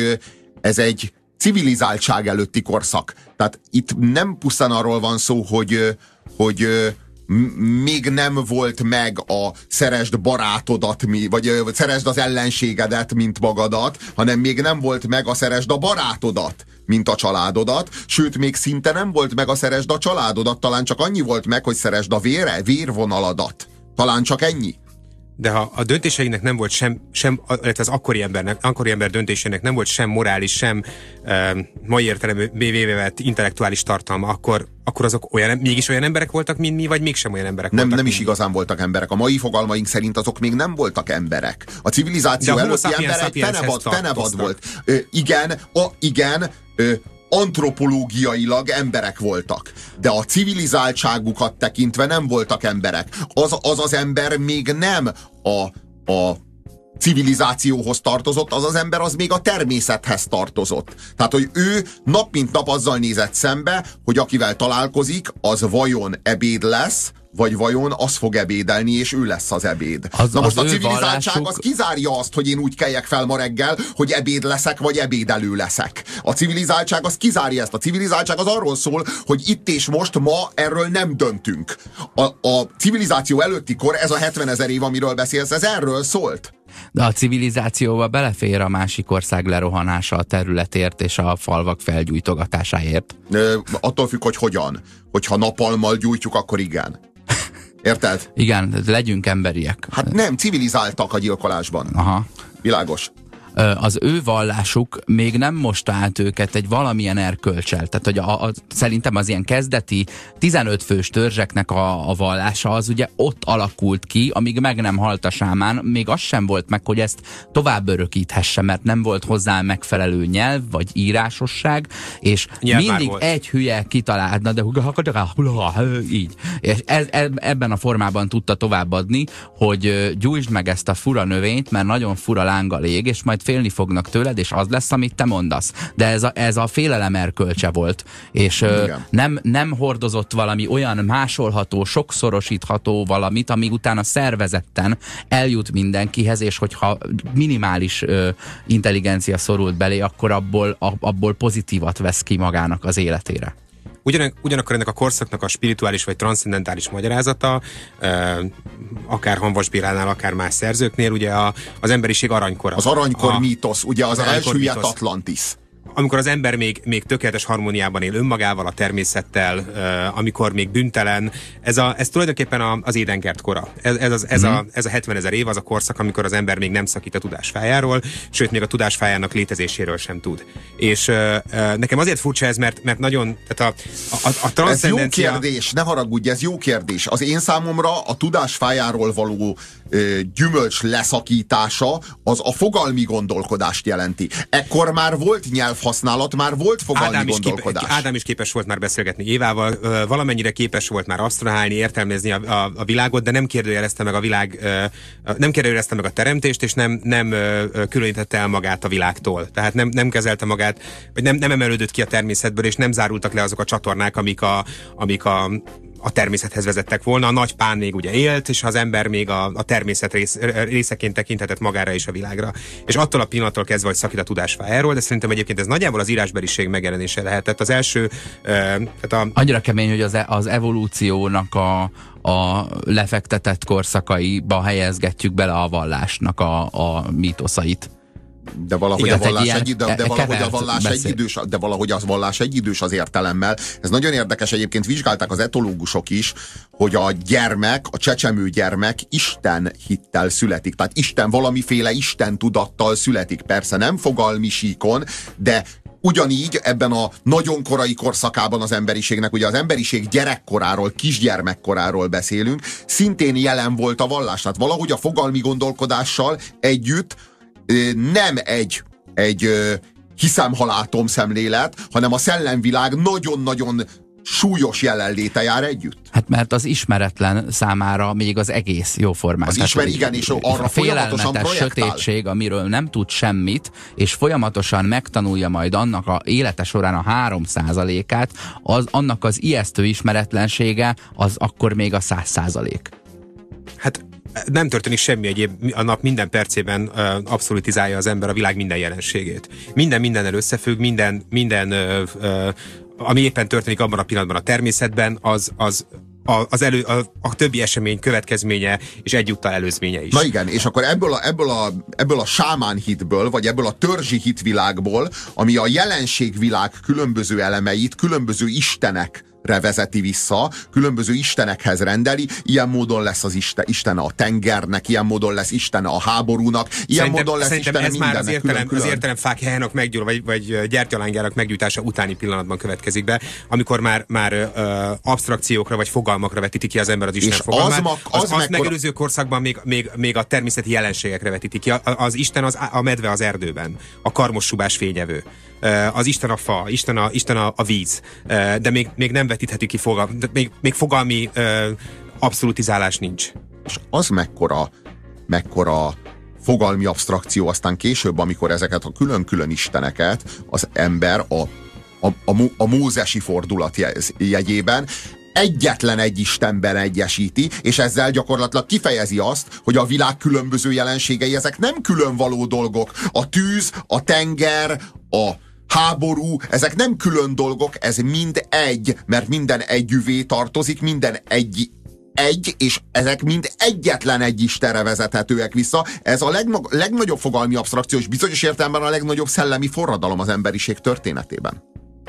egy civilizáltság előtti korszak. Tehát itt nem pusztán arról van szó, hogy még nem volt meg a szeresd barátodat, vagy szeresd az ellenségedet, mint magadat, hanem még nem volt meg a szeresd a barátodat, mint a családodat, sőt, még szinte nem volt meg a szeresd a családodat, talán csak annyi volt meg, hogy szeresd a vérvonaladat. Talán csak ennyi. De ha a döntéseinek nem volt sem illetve az akkori ember döntésének nem volt sem morális, sem mai értelemű vett intellektuális tartalma, akkor azok mégis olyan emberek voltak, mint mi, vagy mégsem olyan emberek voltak? Nem is igazán voltak emberek. A mai fogalmaink szerint azok még nem voltak emberek. A civilizáció előtti emberek fenevad volt. Igen, antropológiailag emberek voltak, de a civilizáltságukat tekintve nem voltak emberek. Az ember még nem a civilizációhoz tartozott, az ember az még a természethez tartozott. Tehát, hogy ő nap mint nap azzal nézett szembe, hogy akivel találkozik, az vajon ebéd lesz, vagy vajon az fog ebédelni, és ő lesz az ebéd. Na most a civilizáltság az kizárja azt, hogy én úgy keljek fel ma reggel, hogy ebéd leszek, vagy ebédelő leszek. A civilizáltság az kizárja ezt. A civilizáltság az arról szól, hogy itt és most ma erről nem döntünk. A civilizáció előtti kor, ez a 70 000 év, amiről beszélsz, ez erről szólt. De a civilizációba belefér a másik ország lerohanása a területért és a falvak felgyújtogatásáért. Attól függ, hogy hogyan. Hogyha napalmmal gyújtjuk, akkor igen. Érted? Igen, legyünk emberiek. Hát nem, civilizáltak a gyilkolásban. Aha. Világos. Az ő vallásuk még nem mosta át őket egy valamilyen erkölcsel. Tehát, hogy szerintem az ilyen kezdeti 15 fős törzseknek a vallása az ugye ott alakult ki, amíg meg nem halt a sámán, még az sem volt meg, hogy ezt tovább örökíthesse, mert nem volt hozzá megfelelő nyelv, vagy írásosság, és nyelv mindig egy hülye kitalálna, de így. És ebben a formában tudta továbbadni, hogy gyújtsd meg ezt a fura növényt, mert nagyon fura lánggal ég, és majd félni fognak tőled, és az lesz, amit te mondasz. De ez a félelem erkölcse volt. És nem hordozott valami olyan másolható, sokszorosítható valamit, amíg utána szervezetten eljut mindenkihez, és hogyha minimális intelligencia szorult belé, akkor abból pozitívat vesz ki magának az életére. Ugyanakkor ennek a korszaknak a spirituális vagy transzcendentális magyarázata, akár Hamvas Bélánál, akár más szerzőknél, ugye az emberiség aranykora. Az aranykor mítosz, ugye az elsüllyedt Atlantis. Amikor az ember még tökéletes harmóniában él önmagával, a természettel, amikor még bűntelen, ez tulajdonképpen az édenkert kora. Ez a 70 000 év az a korszak, amikor az ember még nem szakít a tudásfájáról, sőt, még a tudásfájának létezéséről sem tud. És nekem azért furcsa ez, mert nagyon, tehát a transzcendencia... Ez jó kérdés, ne haragudj, ez jó kérdés. Az én számomra a tudásfájáról való gyümölcs leszakítása az a fogalmi gondolkodást jelenti. Ekkor már volt nyelvhasználat, már volt fogalmi gondolkodás. Ádám is képes volt már beszélgetni Évával, valamennyire képes volt már asztrahálni, értelmezni a világot, de nem kérdőjelezte meg nem kérdőjelezte meg a teremtést, és nem különítette el magát a világtól. Tehát nem kezelte magát, vagy nem emelődött ki a természetből, és nem zárultak le azok a csatornák, amik a természethez vezettek volna. A nagy pán még ugye élt, és az ember még a természet részeként tekinthetett magára és a világra. És attól a pillanattól kezdve, hogy szakít a tudásfájáról, de szerintem egyébként ez nagyjából az írásbeliség megjelenése lehetett. Az első... Annyira kemény, hogy az evolúciónak a lefektetett korszakaiba helyezgetjük bele a vallásnak a mítoszait. De valahogy igen, a vallás egyidős az értelemmel. Ez nagyon érdekes, egyébként vizsgálták az etológusok is, hogy a csecsemő gyermek Isten hittel születik. Tehát Isten valamiféle Isten tudattal születik. Persze nem fogalmi síkon, de ugyanígy ebben a nagyon korai korszakában az emberiségnek, ugye az emberiség gyerekkoráról, kisgyermekkoráról beszélünk, szintén jelen volt a vallás. Tehát valahogy a fogalmi gondolkodással együtt nem egy hiszem, ha látom szemlélet, hanem a szellemvilág nagyon-nagyon súlyos jelenléte jár együtt. Hát mert az ismeretlen számára még az egész jóformán. Az igen, és arra a folyamatosan félelmetes sötétség, amiről nem tud semmit, és folyamatosan megtanulja majd annak a élete során a 3%-át, annak az ijesztő ismeretlensége, az akkor még a 100%. Hát nem történik semmi egyéb, a nap minden percében abszolutizálja az ember a világ minden jelenségét. Mindennel összefügg, ami éppen történik abban a pillanatban a természetben, a többi esemény következménye és egyúttal előzménye is. Na igen, és akkor ebből a sámán hitből, vagy ebből a törzsi hitvilágból, ami a jelenségvilág különböző elemeit, különböző istenekre vezeti vissza, különböző istenekhez rendeli, ilyen módon lesz az Isten a tengernek, ilyen módon lesz Isten a háborúnak, ilyen módon lesz Isten mindennek külön-külön. Az értelem fáklyájának meggyújtása, vagy gyertyalángyának meggyújtása utáni pillanatban következik be, amikor már abstrakciókra vagy fogalmakra vetíti ki az ember az Isten fogalmát. Az megelőző korszakban még a természeti jelenségekre vetíti ki. Az Isten a medve az erdőben, a karmossubás fényevő. Az Isten a fa, Isten a víz, de még nem vetíthető ki még fogalmi abszolutizálás nincs. És az mekkora fogalmi abstrakció aztán később, amikor ezeket a külön-külön isteneket az ember a mózesi fordulat jegyében egyetlen egy Istenben egyesíti, és ezzel gyakorlatilag kifejezi azt, hogy a világ különböző jelenségei, ezek nem különvaló dolgok. A tűz, a tenger, a háború, ezek nem külön dolgok, ez mind egy, mert minden együvé tartozik, minden egy, és ezek mind egyetlen egy Istenre vezethetőek vissza. Ez a legnagyobb fogalmi abstrakció, és bizonyos értelemben a legnagyobb szellemi forradalom az emberiség történetében.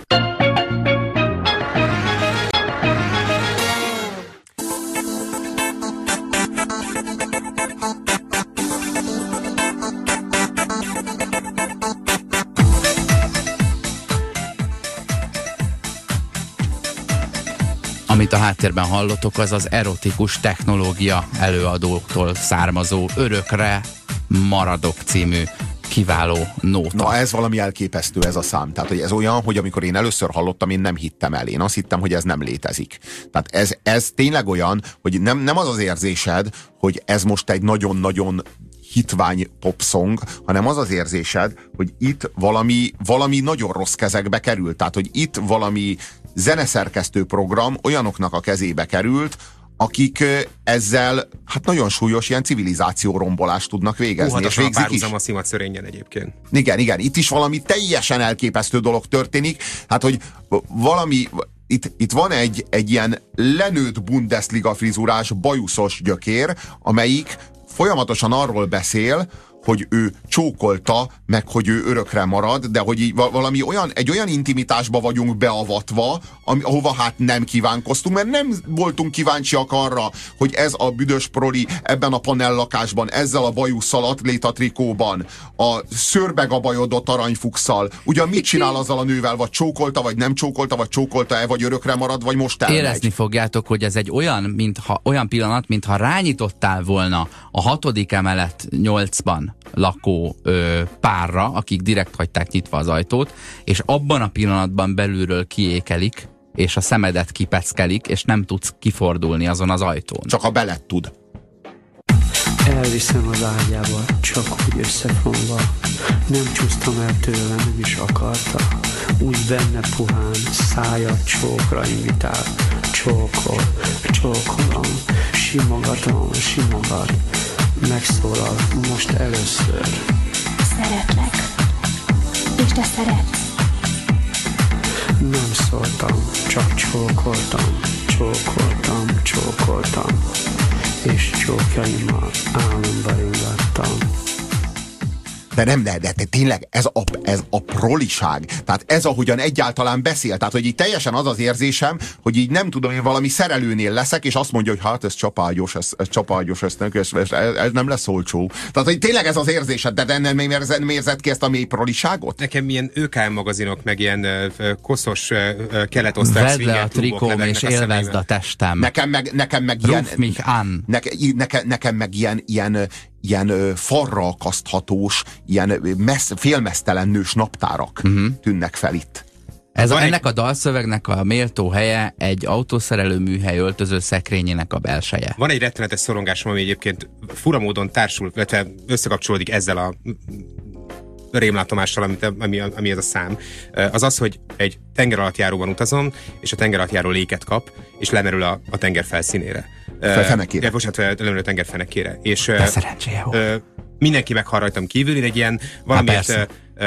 Amit a háttérben hallottok, az az erotikus technológia előadóktól származó Örökre maradok című kiváló nóta. Na ez valami elképesztő ez a szám. Tehát, hogy ez olyan, hogy amikor én először hallottam, én nem hittem el. Én azt hittem, hogy ez nem létezik. Tehát ez tényleg olyan, hogy nem az az érzésed, hogy ez most egy nagyon-nagyon hitvány popsong, hanem az az érzésed, hogy itt valami nagyon rossz kezekbe került. Tehát, hogy itt valami zeneszerkesztő program olyanoknak a kezébe került, akik ezzel hát nagyon súlyos ilyen civilizáció rombolást tudnak végezni. És végzik is. A Szimat Szörényen egyébként. Igen, itt is valami teljesen elképesztő dolog történik. Hát, hogy valami... Itt van egy ilyen lenőtt Bundesliga frizurás, bajuszos gyökér, amelyik folyamatosan arról beszél, hogy ő csókolta, meg hogy ő örökre marad, de hogy így egy olyan intimitásba vagyunk beavatva, ahova hát nem kívánkoztunk, mert nem voltunk kíváncsiak arra, hogy ez a büdös proli ebben a panellakásban, ezzel a bajusszal, atlétatrikóban, a szőrbegabajodott aranyfukszal, ugyan mit csinál azzal a nővel, vagy csókolta, vagy nem csókolta, vagy csókolta-e, vagy örökre marad, vagy most elmegy. Érezni fogjátok, hogy ez egy olyan pillanat, mintha rányitottál volna a 6. emelet 8-ban lakó párra, akik direkt hagyták nyitva az ajtót, és abban a pillanatban belülről kiékelik, és a szemedet kipeckelik, és nem tudsz kifordulni azon az ajtón. Csak a belet tud. Elviszem az ágyába, csak úgy összefonva. Nem csúsztam el tőle, nem is akarta. Úgy benne puhán, szája csókra invitál. Csókolom, simogat. Megszólal most először. Szeretlek. És te szeretsz. Nem szóltam, csak csókoltam. És csókjaimmal álomba ringattam. De tényleg ez a proliság. Tehát ez ahogyan egyáltalán beszél. Tehát, hogy így teljesen az az érzésem, hogy így nem tudom, én valami szerelőnél leszek, és azt mondja, hogy hát ez csapágyos, ez nem lesz olcsó. Tehát, hogy tényleg ez az érzésed, de nem érzed ki ezt a mély proliságot? Nekem ilyen ÖKM magazinok, meg ilyen koszos keletosztály vedd le a trikóm és élvezd a testem. Nekem meg ilyen... Ruf mich an. Nekem meg ilyen ilyen farra akaszthatós, ilyen félmeztelen nős naptárak tűnnek fel itt. Ennek a dalszövegnek a méltó helye egy autószerelő műhely öltöző szekrényének a belseje. Van egy rettenetes szorongásom, ami egyébként fura módon társul, illetve összekapcsolódik ezzel a rémlátomással, ami ez a szám. Az az, hogy egy tengeralattjáróban utazom, és a tengeralattjáró léket kap, és lemerül a tenger felszínére. Fenekére. Bocsánat, lemerül a tenger fenekére. És de szerencséje volt. Mindenki meghal rajtam kívül, én egy ilyen valamiért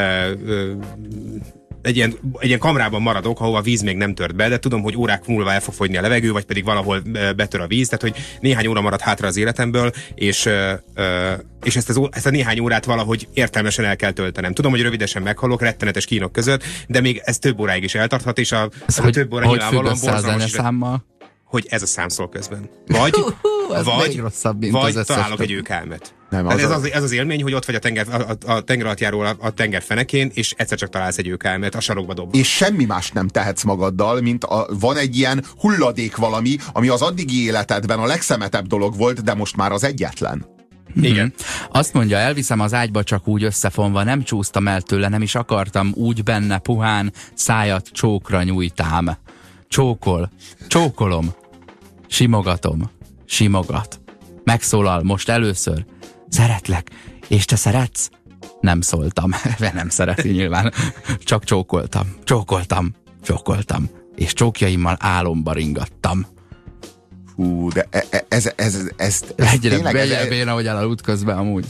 egy ilyen kamrában maradok, ahova a víz még nem tört be, de tudom, hogy órák múlva el fog fogyni a levegő, vagy pedig valahol betör a víz, tehát hogy néhány óra marad hátra az életemből, és ezt a néhány órát valahogy értelmesen el kell töltenem. Tudom, hogy rövidesen meghalok, rettenetes kínok között, de még ez több óráig is eltarthat, és a több óra nyilvánvalóan borzalmas. Hogy ez a szám szól közben. Vagy találok egy őkelmet. Ez az élmény, hogy ott vagy a tengeralattjáról a tenger fenekén, és egyszer csak találsz egy őkelmet, a sarokba dob. És semmi más nem tehetsz magaddal, mint van egy ilyen hulladék valami, ami az addigi életedben a legszemetebb dolog volt, de most már az egyetlen. Igen. Azt mondja, elviszem az ágyba csak úgy összefonva, nem csúsztam el tőle, nem is akartam, úgy benne puhán, szájat csókra nyújtám. Csókolom, simogatom, simogat. Megszólal most először, szeretlek, és te szeretsz? Nem szóltam, nem szereti nyilván, csak csókoltam, és csókjaimmal álomba ringattam. Hú, de ez egyre béna, hogy elaludt közben amúgy.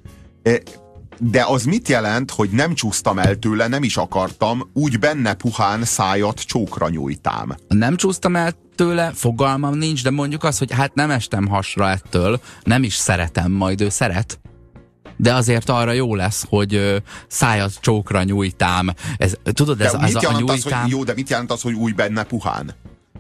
De az mit jelent, hogy nem csúsztam el tőle, nem is akartam, úgy benne puhán szájat csókra nyújtám? Nem csúsztam el tőle, fogalmam nincs, de mondjuk az, hogy hát nem estem hasra ettől, nem is szeretem, majd ő szeret. De azért arra jó lesz, hogy szájat csókra nyújtám. Tudod, ez a nyújtám... Jó, de mit jelent az, hogy úgy benne puhán?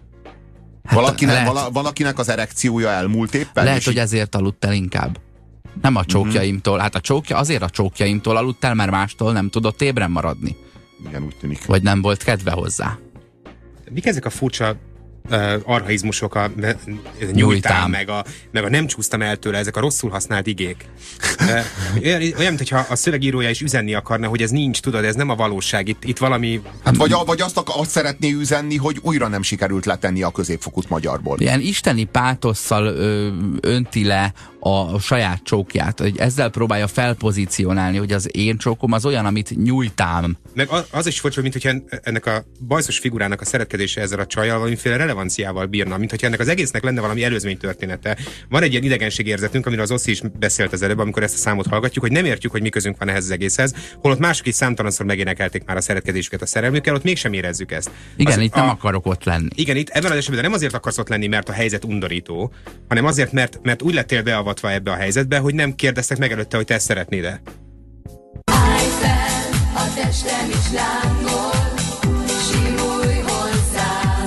Hát valakinek az erekciója elmúlt éppen? Lehet, hogy ezért aludt el inkább. Nem a csókjaimtól. Hát azért a csókjaimtól aludt el, mert mástól nem tudott ébren maradni. Igen, úgy tűnik. Vagy nem volt kedve hozzá. Mik ezek a furcsa archaizmusok, a nyújtám, meg a nem csúsztam el tőle, ezek a rosszul használt igék. Olyan, mintha a szövegírója is üzenni akarna, hogy ez nincs, tudod, ez nem a valóság, itt valami... Hát vagy azt szeretné üzenni, hogy újra nem sikerült letenni a középfokút magyarból. Ilyen isteni pátosszal önti le a saját csókját, hogy ezzel próbálja felpozícionálni, hogy az én csókom az olyan, amit nyújtám. Meg az is furcsa, mint hogyha ennek a bajszos figurának a szeretkezése ezzel a csajjal valamiféle relevanciával bírna, mint hogyha ennek az egésznek lenne valami előzménytörténete. Van egy ilyen idegenségérzetünk, amiről az Oszi is beszélt az előbb, amikor ezt a számot hallgatjuk, hogy nem értjük, hogy mi közünk van ehhez az egészhez, holott mások is számtalanszor megénekelték már a szeretkezésüket a szerelmükkel, ott mégsem érezzük ezt. Igen, itt nem akarok ott lenni. Igen, itt ebben az esetben nem azért akarsz ott lenni, mert a helyzet undorító, hanem azért, mert úgy lettél beavatva ebbe a helyzetbe, hogy nem kérdeztek meg előtte, hogy te ezt szeretnéd-e. Állj fel, a testem is lángol, simulj hozzám.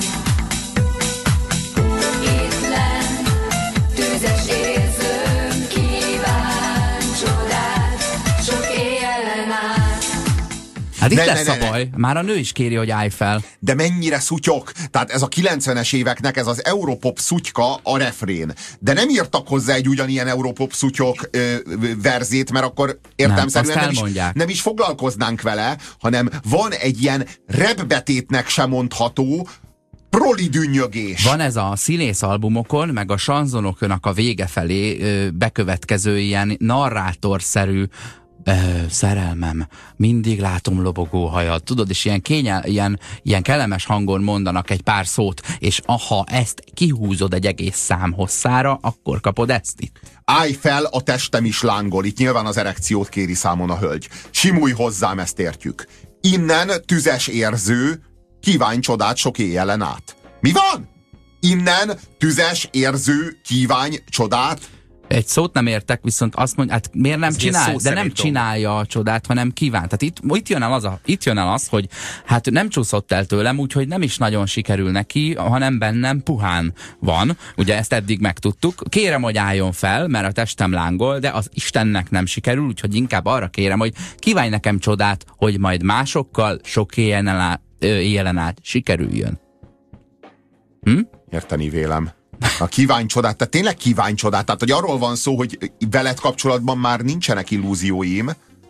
Itt lenn, tüzes érzőm, kíván csodát, sok éjjelen át. Hát itt lesz a baj. Már a nő is kéri, hogy állj fel. De mennyire szutyok? Tehát ez a 90-es éveknek ez az Europop szutyka a refrén. De nem írtak hozzá egy ugyanilyen Europop szutyok verzét, mert akkor értelmszerűen nem is foglalkoznánk vele, hanem van egy ilyen repbetétnek sem mondható proli dünnyögés. Van ez a színészalbumokon, meg a sanzonoknak a vége felé bekövetkező ilyen narrátorszerű szerelmem, mindig látom lobogó hajat, tudod, és ilyen kellemes hangon mondanak egy pár szót, és ha ezt kihúzod egy egész szám hosszára, akkor kapod ezt itt. Állj fel, a testem is lángol, itt nyilván az erekciót kéri számon a hölgy. Simulj hozzám, ezt értjük. Innen tüzes érző, kívánj csodát sok éjjelen át. Mi van? Innen tüzes érző, kívánj csodát. Egy szót nem értek, viszont azt mondja, hát miért nem csinál, de nem csinálja a csodát, hanem kíván. Tehát itt jön el az, hogy hát nem csúszott el tőlem, úgyhogy nem is nagyon sikerül neki, hanem bennem puhán van. Ugye ezt eddig megtudtuk. Kérem, hogy álljon fel, mert a testem lángol, de az Istennek nem sikerül, úgyhogy inkább arra kérem, hogy kívánj nekem csodát, hogy majd másokkal sok éjjelen át sikerüljön. Érteni vélem. Kívánj csodát, tehát tényleg kívánj csodát. Tehát, hogy arról van szó, hogy veled kapcsolatban már nincsenek illúzióim,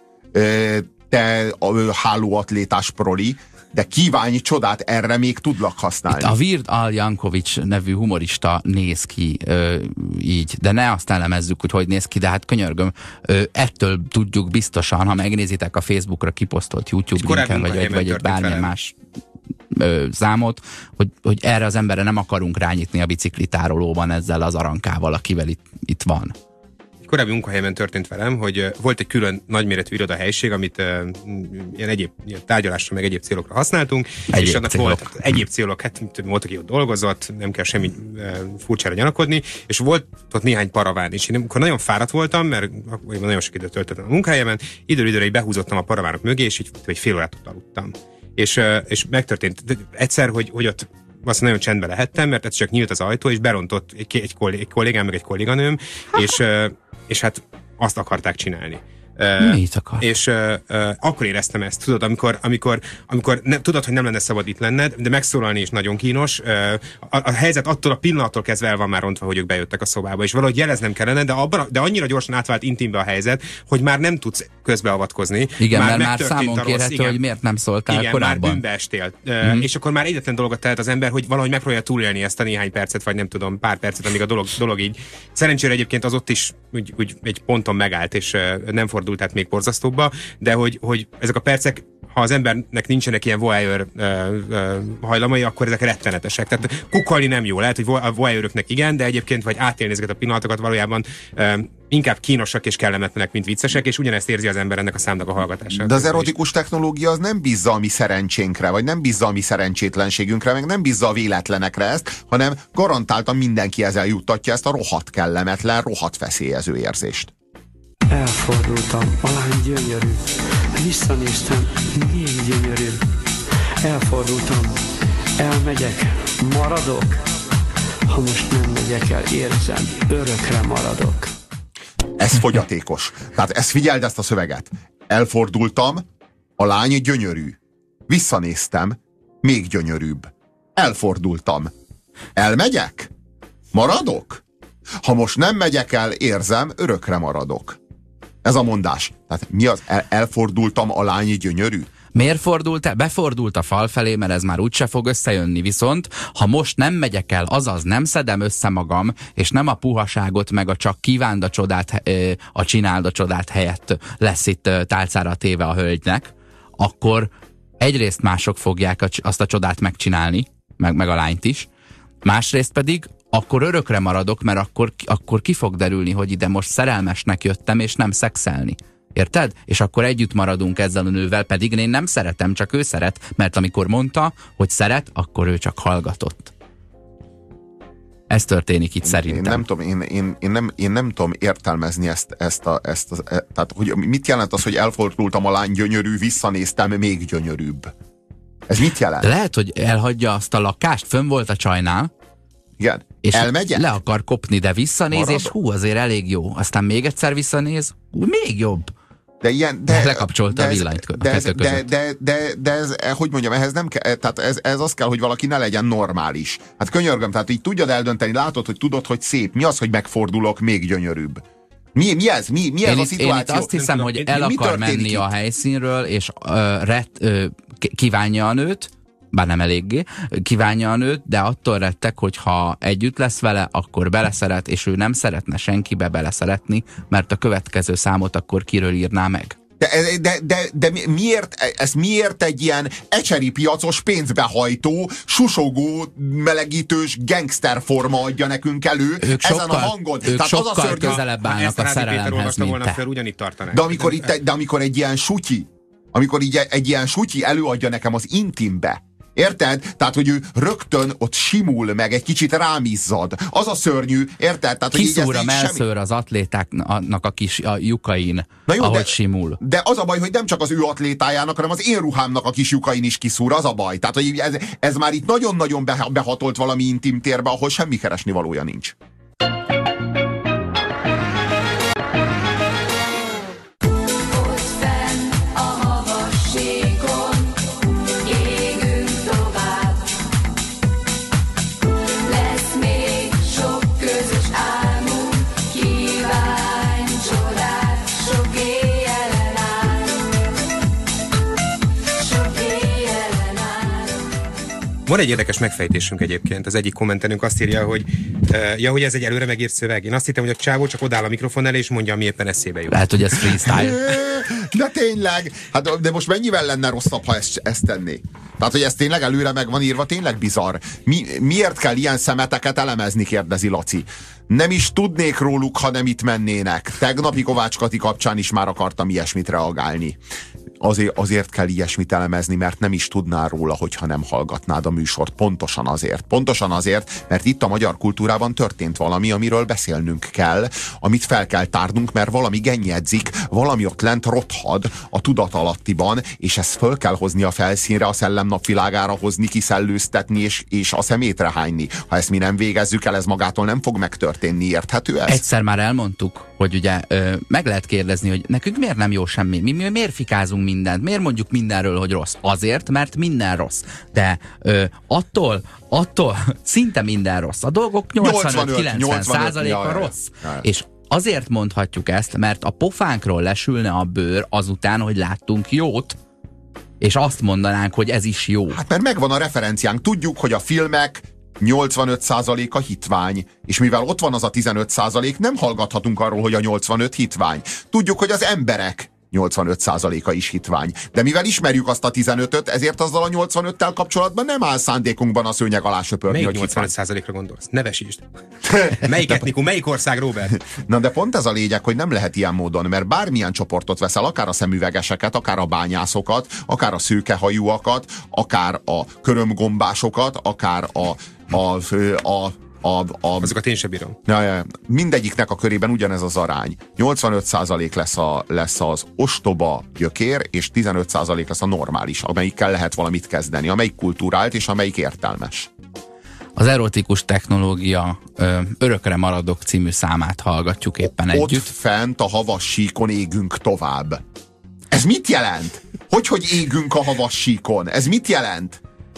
te hálóatlétás proli, de kívánj csodát, erre még tudlak használni. Itt a Weird Al Yankovic nevű humorista néz ki így, de ne azt elemezzük, hogy néz ki, de hát könyörgöm, ettől tudjuk biztosan, ha megnézitek a Facebookra kiposztolt YouTube linken, vagy egy bármilyen más számot, hogy erre az emberre nem akarunk rányitni a biciklitárolóban ezzel az arankával, akivel itt van. Korábbi munkahelyemen történt velem, hogy volt egy külön nagyméretű irodahelyiség, amit ilyen egyéb tárgyalásra, meg egyéb célokra használtunk. És annak volt egyéb célok, hát volt, aki ott dolgozott, nem kell semmi furcsára gyanakodni, és volt ott néhány paraván. És én amikor nagyon fáradt voltam, mert nagyon sok időt töltöttem a munkahelyemen, időre behúzottam a paravánok mögé, és így fél órát ott aludtam. És megtörtént egyszer, hogy ott azt nagyon csendben lehettem, mert ez csak nyílt az ajtó, és berontott egy kollégám, meg egy kolléganőm, és hát azt akarták csinálni. Mit akar? És akkor éreztem ezt, tudod, amikor tudod, hogy nem lenne szabad itt lenned, de megszólalni is nagyon kínos. A helyzet attól a pillanattól kezdve el van már rontva, hogy ők bejöttek a szobába, és valahogy jeleznem kellene, de annyira gyorsan átvált intimbe a helyzet, hogy már nem tudsz közbeavatkozni. Igen, már számon kérhető, hogy miért nem szóltál igen, korábban. Már bűnbe estél. És akkor már egyetlen dolgot tehet az ember, hogy valahogy megpróbálja túlélni ezt a néhány percet, vagy nem tudom, pár percet, amíg a dolog így. Szerencsére egyébként az ott is úgy egy ponton megállt, és nem fordult át még borzasztóbbba, de hogy ezek a percek, ha az embernek nincsenek ilyen voyeur hajlamai, akkor ezek rettenetesek. Tehát kukolni nem jó. Lehet, hogy a voyeuröknek igen, de egyébként vagy átélni ezeket a pillanatokat valójában inkább kínosak és kellemetlenek, mint viccesek, és ugyanezt érzi az ember ennek a számnak a hallgatását. De az erotikus technológia az nem bízza a mi szerencsénkre, vagy nem bízza a mi szerencsétlenségünkre, meg nem bízza a véletlenekre ezt, hanem garantáltan mindenki ezzel juttatja ezt a rohadt kellemetlen, rohadt feszélyező érzést. Elfordultam, a lány gyönyörű, visszanéztem, még gyönyörűbb. Elfordultam, elmegyek, maradok. Ha most nem megyek el, érzem, örökre maradok. Ez fogyatékos. Tehát figyeld ezt a szöveget. Elfordultam, a lány gyönyörű. Visszanéztem, még gyönyörűbb. Elfordultam. Elmegyek? Maradok? Ha most nem megyek el, érzem, örökre maradok. Ez a mondás. Tehát mi az? Elfordultam, a lány gyönyörű? Miért fordult el? Befordult a fal felé, mert ez már úgyse fog összejönni. Viszont, ha most nem megyek el, azaz nem szedem össze magam, és nem a puhaságot, meg a csak kívánd a csodát, a csináld a csodát helyett lesz itt tálcára téve a hölgynek, akkor egyrészt mások fogják azt a csodát megcsinálni, meg a lányt is, másrészt pedig akkor örökre maradok, mert akkor ki fog derülni, hogy ide most szerelmesnek jöttem, és nem szexelni. Érted? És akkor együtt maradunk ezzel a nővel, pedig én nem szeretem, csak ő szeret, mert amikor mondta, hogy szeret, akkor ő csak hallgatott. Ez történik itt szerintem. Én nem tudom értelmezni tehát, hogy mit jelent az, hogy elfordultam, a lány gyönyörű, visszanéztem, még gyönyörűbb. Ez mit jelent? De lehet, hogy elhagyja azt a lakást, fönn volt a csajnál, igen. És elmegyek? Le akar kopni, de visszanéz, maradok. És azért elég jó. Aztán még egyszer visszanéz, még jobb. De lekapcsolta a villanyt a kettő között. De ez, hogy mondjam, ehhez nem kell, tehát ez az kell, hogy valaki ne legyen normális. Hát könyörgöm, tehát így tudjad eldönteni, látod, hogy tudod, hogy szép. Mi az, hogy megfordulok, még gyönyörűbb? Mi ez? Mi ez a szituáció? Én itt azt hiszem, hogy el akar menni itt a helyszínről, és kívánja a nőt, bár nem eléggé, kívánja a nőt, de attól rettek, hogy ha együtt lesz vele, akkor beleszeret, és ő nem szeretne senkibe beleszeretni, mert a következő számot akkor kiről írná meg. De miért egy ilyen ecseri piacos, pénzbehajtó, susogó, melegítős gangsterforma adja nekünk elő ezen a hangon? Ők tehát sokkal az közelebb állnak a szerelemhez, mint te. Fel, ugyanitt tartanák. De amikor egy ilyen sutyi, egy ilyen sutyi előadja nekem az intimbe, érted? Tehát, hogy ő rögtön ott simul meg, egy kicsit rámizzad. Az a szörnyű, érted? Tehát, kiszúr a melszőr az atlétáknak a lyukain, na jó, ahogy simul. De az a baj, hogy nem csak az ő atlétájának, hanem az én ruhámnak a kis lyukain is kiszúr, az a baj. Tehát, hogy ez már itt nagyon-nagyon behatolt valami intim térbe, ahol semmi keresni valója nincs. Van egy érdekes megfejtésünk egyébként. Az egyik kommentenünk azt írja, hogy hogy ez egy előre megírt szöveg. Én azt hittem, hogy a csávó csak odáll a mikrofon elé, és mondja, ami éppen eszébe jut. Lehet, hogy ez freestyle. De tényleg, hát de most mennyivel lenne rosszabb, ha ezt tenné? Tehát, hogy ez tényleg előre meg van írva, tényleg bizarr. Miért kell ilyen szemeteket elemezni, kérdezi Laci. Nem is tudnék róluk, ha nem itt mennének. Tegnapi Kovács Kati kapcsán is már akartam ilyesmit reagálni. Azért kell ilyesmit elemezni, mert nem is tudnál róla, hogyha nem hallgatnád a műsort. Pontosan azért, mert itt a magyar kultúrában történt valami, amiről beszélnünk kell, amit fel kell tárnunk, mert valami gennyedzik, valami ott lent rothad a tudatalattiban, és ezt föl kell hozni a felszínre, a szellemnapvilágára hozni, kiszellőztetni, és a szemétre hányni. Ha ezt mi nem végezzük el, ez magától nem fog megtörténni, érthető ez? Egyszer már elmondtuk, hogy ugye meg lehet kérdezni, hogy nekünk miért nem jó semmi, mi miért fikázunk mindent, miért mondjuk mindenről, hogy rossz? Azért, mert minden rossz. De attól szinte minden rossz. A dolgok 85-90%-a rossz. És azért mondhatjuk ezt, mert a pofánkról lesülne a bőr azután, hogy láttunk jót, és azt mondanánk, hogy ez is jó. Hát mert megvan a referenciánk. Tudjuk, hogy a filmek 85%-a hitvány, és mivel ott van az a 15%, nem hallgathatunk arról, hogy a 85 hitvány. Tudjuk, hogy az emberek 85%-a is hitvány. De mivel ismerjük azt a 15-öt, ezért azzal a 85-tel kapcsolatban nem áll szándékunkban a szőnyeg alá söpörni. Melyik 85%-ra gondolsz? Nevesítsd. Melyik etnikum, melyik ország, Robert? Na de pont ez a lényeg, hogy nem lehet ilyen módon, mert bármilyen csoportot veszel, akár a szemüvegeseket, akár a bányászokat, akár a szőkehajúakat, akár a körömgombásokat, akár azokat én sem bírom. Mindegyiknek a körében ugyanez az arány. 85% lesz az ostoba gyökér, és 15% lesz a normális, amelyikkel lehet valamit kezdeni, amelyik kulturált és amelyik értelmes. Az erotikus technológia Örökre maradok című számát hallgatjuk éppen Ott együtt. Ott fent a havas síkon égünk tovább. Ez mit jelent? Hogy égünk a havas síkon? Ez mit jelent?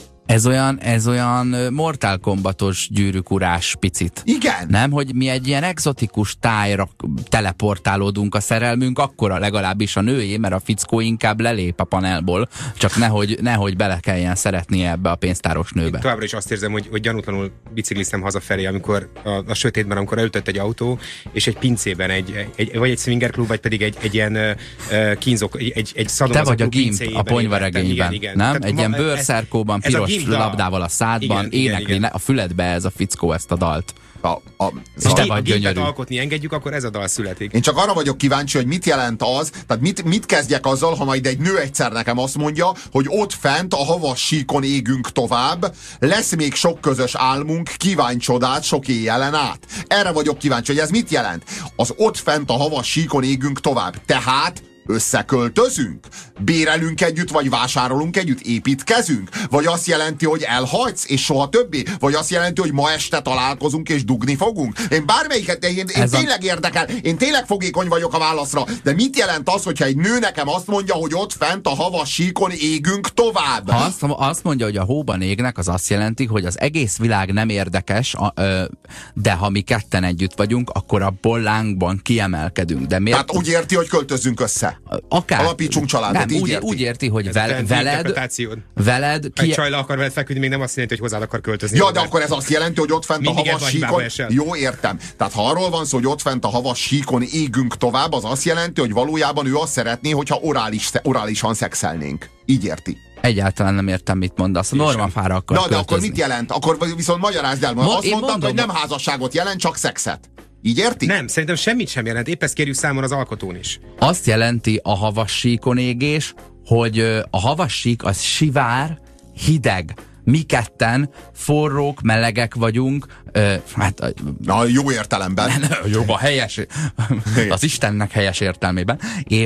Ez olyan Mortal Kombatos gyűrűkurás picit. Igen. Nem, hogy mi egy ilyen exotikus tájra teleportálódunk a szerelmünk, akkora legalábbis a nőjé, mert a fickó inkább lelép a panelból, csak nehogy bele kelljen szeretnie ebbe a pénztáros nőbe. Én továbbra is azt érzem, hogy gyanútlanul bicikliztem hazafelé, amikor a sötétben, amikor elütött egy autó, és egy pincében, vagy egy swingerklub, vagy pedig egy ilyen kínzók, egy szadomazott klub pincéjében. Te vagy a Gimp a ponyvaregényben, igen. nem? Tehát egy ilyen bőrszerkóban, piros labdával a szádban, énekli a füledbe ez a fickó ezt a dalt. És te vagy gyönyörű. Alkotni engedjük, akkor ez a dal születik. Én csak arra vagyok kíváncsi, hogy mit jelent az, tehát mit kezdjek azzal, ha majd egy nő egyszer nekem azt mondja, hogy ott fent a havas síkon égünk tovább, lesz még sok közös álmunk, kívánj csodát sok éjjelen át. Erre vagyok kíváncsi, hogy ez mit jelent. Az ott fent a havas síkon égünk tovább. Tehát összeköltözünk? Bérelünk együtt, vagy vásárolunk együtt? Építkezünk? Vagy azt jelenti, hogy elhagysz, és soha többé? Vagy azt jelenti, hogy ma este találkozunk, és dugni fogunk? Én bármelyiket, én tényleg érdekel, én tényleg fogékony vagyok a válaszra, de mit jelent az, hogyha egy nő nekem azt mondja, hogy ott fent a havas síkon égünk tovább? Ha azt mondja, hogy a hóban égnek, az azt jelenti, hogy az egész világ nem érdekes, de ha mi ketten együtt vagyunk, akkor abból lángban kiemelkedünk. De miért? Tehát úgy érti, hogy költözzünk össze. Akár. Alapítsunk családot, nem, úgy érti, hogy veled egy csajla akar veled feküdni, még nem azt jelenti, hogy hozzád akar költözni. Ja, de akkor ez azt jelenti, hogy ott fent mindig a havas síkon... Jó, értem. Tehát ha arról van szó, hogy ott fent a havas síkon égünk tovább, az azt jelenti, hogy valójában ő azt szeretné, hogyha orálisan szexelnénk. Így érti. Egyáltalán nem értem, mit mondasz. A normafára akar költözni. De akkor mit jelent? Akkor viszont magyarázd el. Azt mondtam, hogy nem házasságot jelent, csak szexet. Így érti? Nem, szerintem semmit sem jelent. Épp ezt kérjük számon az alkotón is. Azt jelenti a havas síkon égés, hogy a havas sík az sivár, hideg. Mi ketten forrók, melegek vagyunk. Na, jó értelemben. Jó, a helyes. Az Istennek helyes értelmében.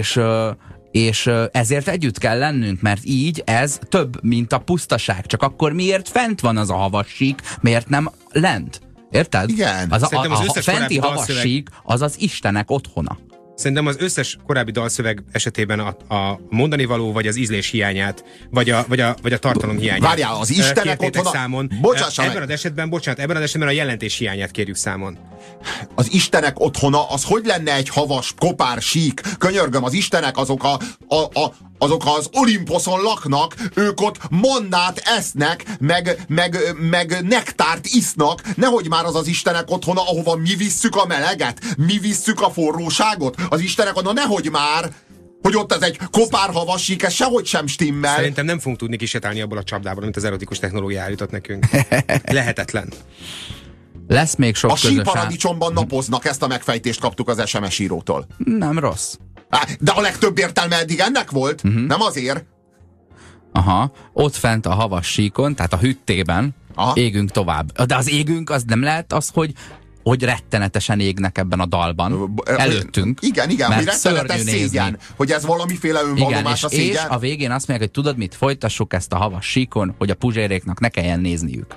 És ezért együtt kell lennünk, mert így ez több, mint a pusztaság. Csak akkor miért fent van az a havas sík, miért nem lent? Érted? Igen. A fenti havas sík az az Istenek otthona. Szerintem az összes korábbi dalszöveg esetében a mondani való, vagy az ízlés hiányát, vagy a tartalom hiányát. Várjál, az Istenek otthona... számon. Ebben az esetben a jelentés hiányát kérjük számon. Az Istenek otthona, az hogy lenne egy havas, kopár sík? Könyörgöm, az Istenek azok azok az Olimposzon laknak, ők ott mannát esznek, meg nektárt isznak, nehogy már az az istenek otthona, ahova mi visszük a meleget, mi visszük a forróságot, az istenek oda, nehogy már, hogy ott ez egy kopár havasík, ez sehogy sem stimmel. Szerintem nem fogunk tudni kisétálni abból a csapdából, amit az erotikus technológia állított nekünk. Lehetetlen. Lesz még sok A közös síparadicsomban napoznak, ezt a megfejtést kaptuk az SMS írótól. Nem rossz. De a legtöbb értelme eddig ennek volt, nem azért. Aha, ott fent a havas síkon, tehát a hüttében égünk tovább. De az égünk, az nem lehet az, hogy rettenetesen égnek ebben a dalban. Előttünk. Igen, hogy rettenetes szégyen. Hogy ez valamiféle önvallomás a szégyen. És a végén azt mondják, hogy tudod mit, folytassuk ezt a havas síkon, hogy a puzséréknak ne kelljen nézniük.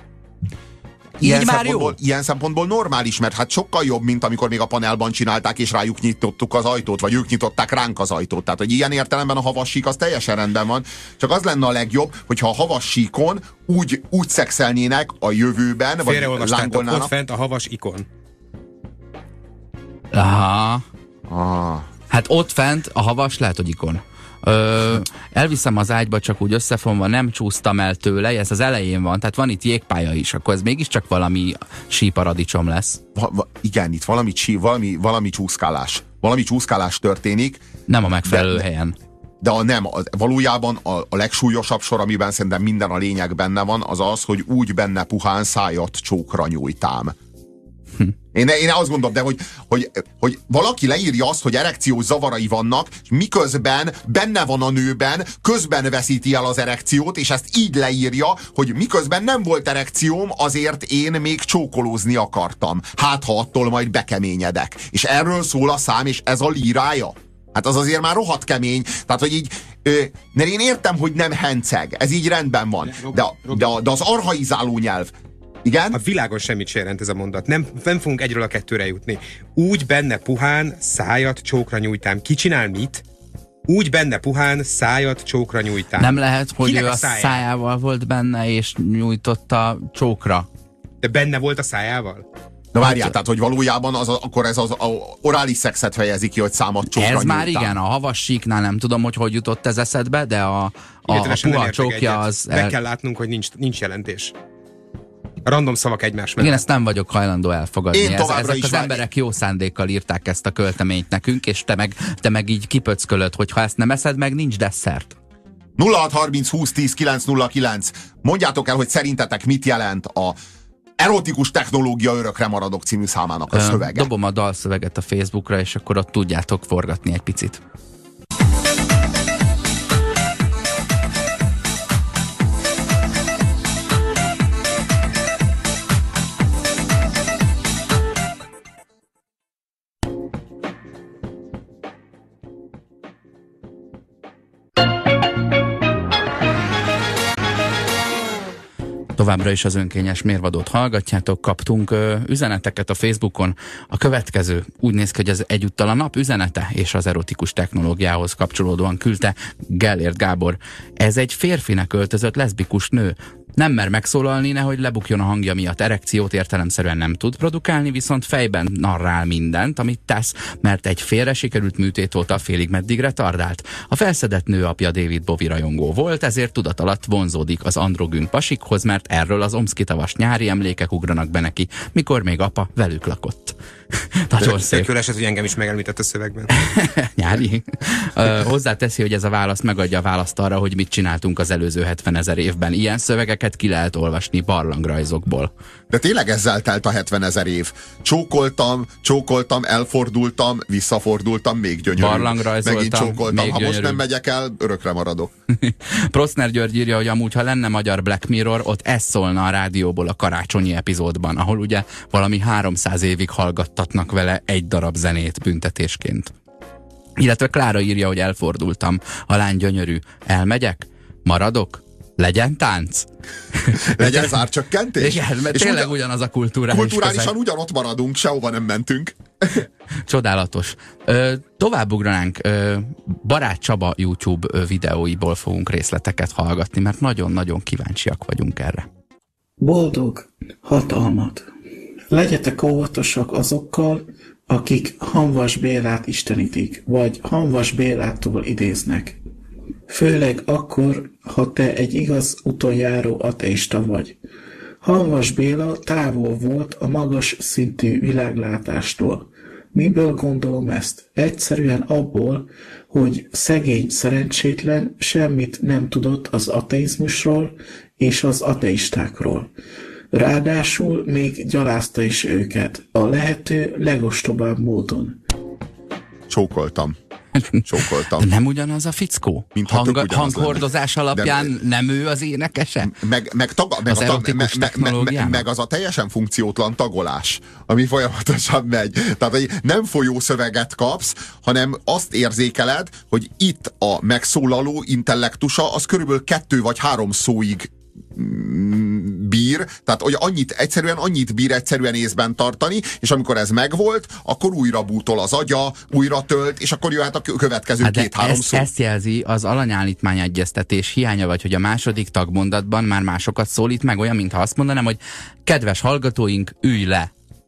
Ilyen szempontból normális, mert hát sokkal jobb, mint amikor még a panelban csinálták, és rájuk nyitottuk az ajtót, vagy ők nyitották ránk az ajtót. Tehát, hogy ilyen értelemben a havassík az teljesen rendben van. Csak az lenne a legjobb, hogyha a havassíkon úgy szexelnének a jövőben, vagy lángolnának. Ott fent a havas ikon. Aha. Hát ott fent a havas lehet, hogy ikon. Elviszem az ágyba, csak úgy összefonva, nem csúsztam el tőle, ez az elején van, tehát van itt jégpálya is, akkor ez mégiscsak valami síparadicsom lesz. Igen, itt valami csúszkálás. Valami csúszkálás történik. Nem a megfelelő helyen. De valójában a legsúlyosabb sor, amiben szerintem minden a lényeg benne van, az az, hogy úgy benne puhán szájat csókra nyújtám. Én azt gondolom, de hogy valaki leírja azt, hogy erekciós zavarai vannak, és miközben benne van a nőben, közben veszíti el az erekciót, és ezt így leírja, hogy miközben nem volt erekcióm, azért én még csókolózni akartam. Hát, ha attól majd bekeményedek. És erről szól a szám, és ez a lírája. Hát az azért már rohadt kemény. Tehát, hogy így, mert én értem, hogy nem henceg. Ez így rendben van. De az archaizáló nyelv, igen? A világon semmit sem jelent ez a mondat. Nem fogunk egyről a kettőre jutni. Úgy benne puhán szájat csókra nyújtám. Ki csinál mit? Úgy benne puhán szájat csókra nyújtám. Nem lehet, hogy kinek ő a szájával volt benne, és nyújtotta csókra. De benne volt a szájával? Na várjál, tehát, hogy valójában akkor ez az orális szexet fejezi ki, hogy számat csókra ez nyújtám. Már igen, a havassíknál nem tudom, hogy jutott ez eszedbe, de a puha csókja az... Meg kell látnunk, hogy nincs jelentés. A random szavak egymás mellett. Igen, ezt nem vagyok hajlandó elfogadni. Ezek az emberek jó szándékkal írták ezt a költeményt nekünk, és te meg így kipöckölöd, hogy ha ezt nem eszed meg, nincs desszert. 0630 20 10 909. Mondjátok el, hogy szerintetek mit jelent a Erotikus technológia örökre maradok című számának a szövege. Dobom a dalszöveget a Facebookra, és akkor ott tudjátok forgatni egy picit. Továbbra is az önkényes mérvadót hallgatjátok, kaptunk üzeneteket a Facebookon. A következő úgy néz ki, hogy ez egyúttal a nap üzenete és az erotikus technológiához kapcsolódóan küldte Gellért Gábor. Ez egy férfinek öltözött leszbikus nő. Nem mer megszólalni, nehogy lebukjon a hangja miatt. Erekciót értelemszerűen nem tud produkálni, viszont fejben narrál mindent, amit tesz, mert egy félre sikerült műtét óta félig meddig retardált. A felszedett nő apja David Bowie rajongó volt, ezért tudat alatt vonzódik az androgyn pasikhoz, mert erről az omszkitavas nyári emlékek ugranak be neki, mikor még apa velük lakott. Nagyon szép. Tök esett, hogy engem is megemlített a szövegben. Nyári. Hozzáteszi, hogy ez a válasz megadja a választ arra, hogy mit csináltunk az előző 70 000 évben. Ilyen szövegeket ki lehet olvasni barlangrajzokból. De tényleg ezzel telt a 70 000 év. Csókoltam, elfordultam, visszafordultam, még gyönyörű. Barlangrajzoltam, megint csókoltam. Ha gyönyörű. most nem megyek el, örökre maradok. Proszner György írja, hogy amúgy, ha lenne magyar Black Mirror, ott ez szólna a rádióból a karácsonyi epizódban, ahol ugye valami 300 évig hallgattatnak vele egy darab zenét büntetésként. Illetve Klára írja, hogy elfordultam. A lány gyönyörű. Elmegyek? Maradok? Legyen tánc? Legyen zárcsökkentés? Igen, mert tényleg ugyanaz a kulturálisan ugyanott maradunk, sehova nem mentünk. Csodálatos. Továbbugranánk, Barát Csaba YouTube videóiból fogunk részleteket hallgatni, mert nagyon-nagyon kíváncsiak vagyunk erre. Boldog hatalmat. Legyetek óvatosak azokkal, akik Hamvas Bélát istenítik, vagy Hamvas Bélától idéznek. Főleg akkor, ha te egy igaz úton járó ateista vagy. Hamvas Béla távol volt a magas szintű világlátástól. Miből gondolom ezt? Egyszerűen abból, hogy szegény szerencsétlen semmit nem tudott az ateizmusról és az ateistákról. Ráadásul még gyalázta is őket a lehető legostobább módon. Csókoltam. De nem ugyanaz a fickó? Mintha tök ugyanaz Hanghordozás alapján nem ő az énekese? Meg az a teljesen funkciótlan tagolás, ami folyamatosan megy. Tehát, hogy nem folyó szöveget kapsz, hanem azt érzékeled, hogy itt a megszólaló intellektusa az körülbelül 2 vagy 3 szóig bír, tehát hogy annyit bír egyszerűen észben tartani, és amikor ez megvolt, akkor újra bútol az agya, újra tölt, és akkor jöhet a következő 2-3 szó. Ezt jelzi az alanyállítmány egyeztetés hiánya, vagy hogy a második tagmondatban már másokat szólít meg, olyan, mintha azt mondanám, hogy kedves hallgatóink, ülj le.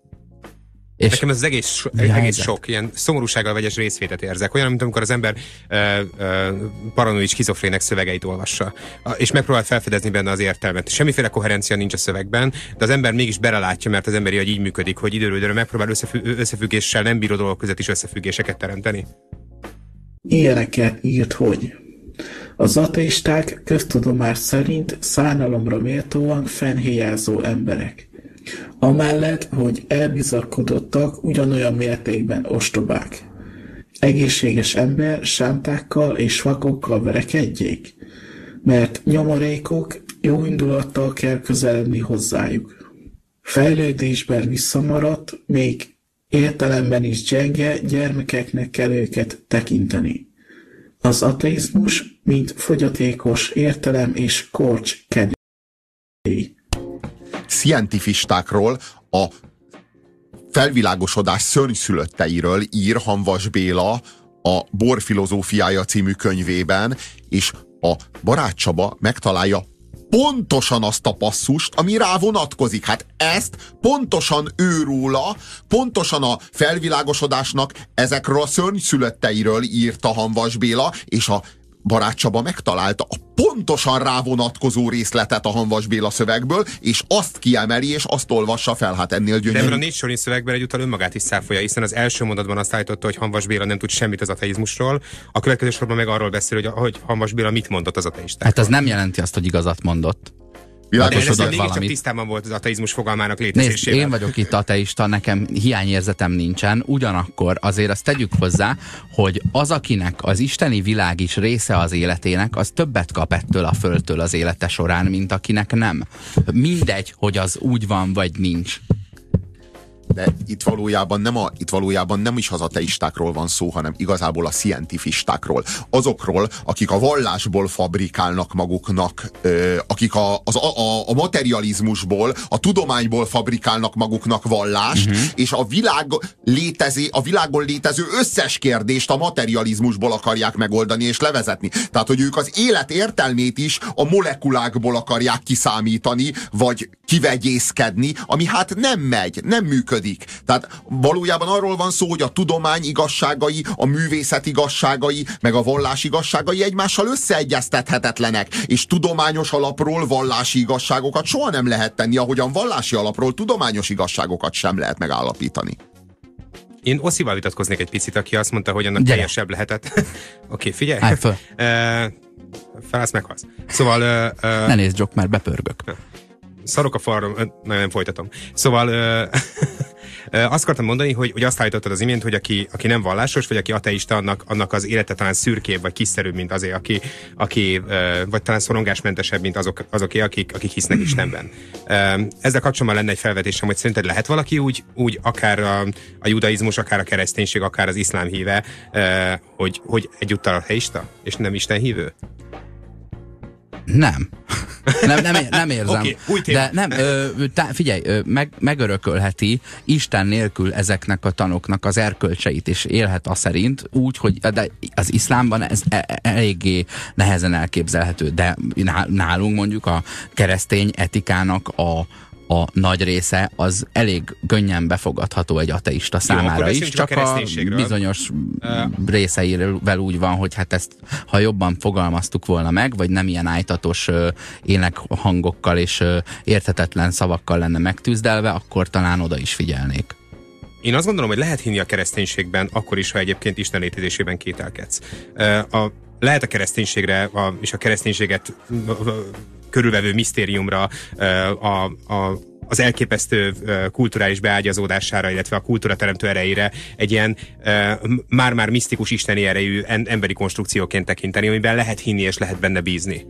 És nekem ez az egész sok, ilyen szomorúsággal vegyes részvétet érzek. Olyan, mint amikor az ember paranoid skizofrének szövegeit olvassa, és megpróbál felfedezni benne az értelmet. Semmiféle koherencia nincs a szövegben, de az ember mégis belelátja, mert az emberi agy így működik, hogy időről időre megpróbál összefüggéssel nem bíró dolgok között is összefüggéseket teremteni. Ilyeneket írt, hogy az ateisták köztudomás szerint szánalomra méltóan fennhéjázó emberek. Amellett, hogy elbizalkodottak, ugyanolyan mértékben ostobák. Egészséges ember sántákkal és vakokkal verekedjék, mert nyomorékok jó indulattal kell közeledni hozzájuk. Fejlődésben visszamaradt, még értelemben is gyenge gyermekeknek kell őket tekinteni. Az ateizmus, mint fogyatékos értelem és korcs kedvély. Scientifistákról, a felvilágosodás szörnyszülötteiről ír Hamvas Béla a Bor filozófiája című könyvében, és a Barát Csaba megtalálja pontosan azt a passzust, ami rá vonatkozik. Hát ezt pontosan őróla, pontosan a felvilágosodásnak ezekről a szörnyszülötteiről írta Hamvas Béla, és a Barát Csaba megtalálta a pontosan rávonatkozó részletet a Hamvas Béla szövegből, és azt kiemeli, és azt olvassa fel, hát ennél gyönyörű. De ebben a 4 sori szövegben egyúttal önmagát is száfolja, hiszen az első mondatban azt állította, hogy Hamvas Béla nem tud semmit az ateizmusról, a következő sorban meg arról beszél, hogy Hamvas Béla mit mondott az ateistákról. Hát az nem jelenti azt, hogy igazat mondott. Világosodott valamit. Csak tisztában volt az ateizmus fogalmának létezésével. Nézd, én vagyok itt ateista, nekem hiányérzetem nincsen, ugyanakkor azért azt tegyük hozzá, hogy az, akinek az isteni világ is része az életének, az többet kap ettől a földtől az élete során, mint akinek nem. Mindegy, hogy az úgy van, vagy nincs. De itt valójában nem is az ateistákról van szó, hanem igazából a scientifistákról. Azokról, akik a vallásból fabrikálnak maguknak, akik a materializmusból, a tudományból fabrikálnak maguknak vallást, és a világon létező összes kérdést a materializmusból akarják megoldani és levezetni. Tehát, hogy ők az élet értelmét is a molekulákból akarják kiszámítani, vagy kivegyészkedni, ami hát nem megy, nem működik. Tehát valójában arról van szó, hogy a tudomány igazságai, a művészet igazságai, meg a vallás igazságai egymással összeegyeztethetetlenek, és tudományos alapról vallási igazságokat soha nem lehet tenni, ahogyan vallási alapról tudományos igazságokat sem lehet megállapítani. Én Oszival vitatkoznék egy picit, aki azt mondta, hogy annak teljesebb lehetett. Oké, figyelj. Állj föl. Felállsz, meghalsz. Szóval... Ne nézd, Jock, mert bepörgök. Szarok a falról, nem folytatom. Szóval azt akartam mondani, hogy azt állítottad az imént, hogy aki nem vallásos, vagy aki ateista, annak az élete talán szürkébb, vagy kiszerűbb, mint azért, aki vagy talán szorongásmentesebb, mint azoké, akik hisznek Istenben. Ezzel kapcsolatban lenne egy felvetésem, hogy szerinted lehet valaki úgy akár a judaizmus, akár a kereszténység, akár az iszlám híve, hogy egyúttal ateista, és nem Isten hívő? Nem. Nem érzem. Okay, de nem, figyelj, megörökölheti Isten nélkül ezeknek a tanoknak az erkölcseit, és élhet a szerint úgy, hogy de az iszlámban ez eléggé nehezen elképzelhető, de nálunk mondjuk a keresztény etikának a nagy része az elég könnyen befogadható egy ateista számára is, csak a bizonyos részeivel úgy van, hogy hát ezt, ha jobban fogalmaztuk volna meg, vagy nem ilyen ájtatos énekhangokkal és érthetetlen szavakkal lenne megtűzdelve, akkor talán oda is figyelnék. Én azt gondolom, hogy lehet hinni a kereszténységben, akkor is, ha egyébként Isten létezésében kételkedsz. Lehet a kereszténységre és a kereszténységet körülvevő misztériumra, az elképesztő kulturális beágyazódására, illetve a kultúra teremtő erejére egy ilyen már-már misztikus isteni erejű emberi konstrukcióként tekinteni, amiben lehet hinni és lehet benne bízni.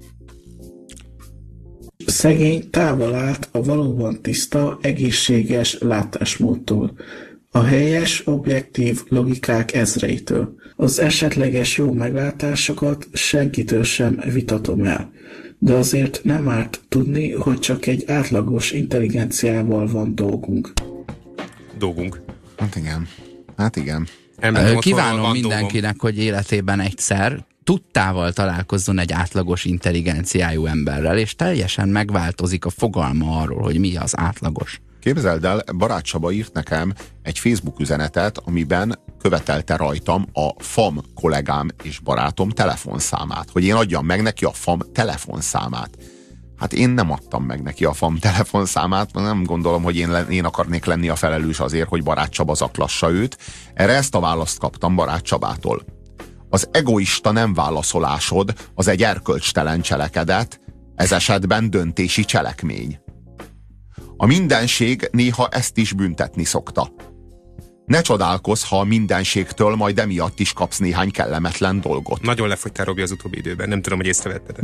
Szegény távol állt a valóban tiszta, egészséges látásmódtól, a helyes, objektív logikák ezreitől. Az esetleges jó meglátásokat senkitől sem vitatom el, de azért nem árt tudni, hogy csak egy átlagos intelligenciával van dolgunk. Hát igen. Kívánom mindenkinek, hogy életében egyszer tudtával találkozzon egy átlagos intelligenciájú emberrel, és teljesen megváltozik a fogalma arról, hogy mi az átlagos. Képzeld el, Barát Csaba írt nekem egy Facebook üzenetet, amiben követelte rajtam a FAM kollégám és barátom telefonszámát, hogy én adjam meg neki a FAM telefonszámát. Hát én nem adtam meg neki a FAM telefonszámát, nem gondolom, hogy én akarnék lenni a felelős azért, hogy Barát Csaba zaklassa őt. Erre ezt a választ kaptam Barát Csabától. Az egoista nem válaszolásod az egy erkölcstelen cselekedet, ez esetben döntési cselekmény. A mindenség néha ezt is büntetni szokta. Ne csodálkozz, ha a mindenségtől majd emiatt is kapsz néhány kellemetlen dolgot. Nagyon lefogytál, Robi, az utóbbi időben. Nem tudom, hogy észrevetted.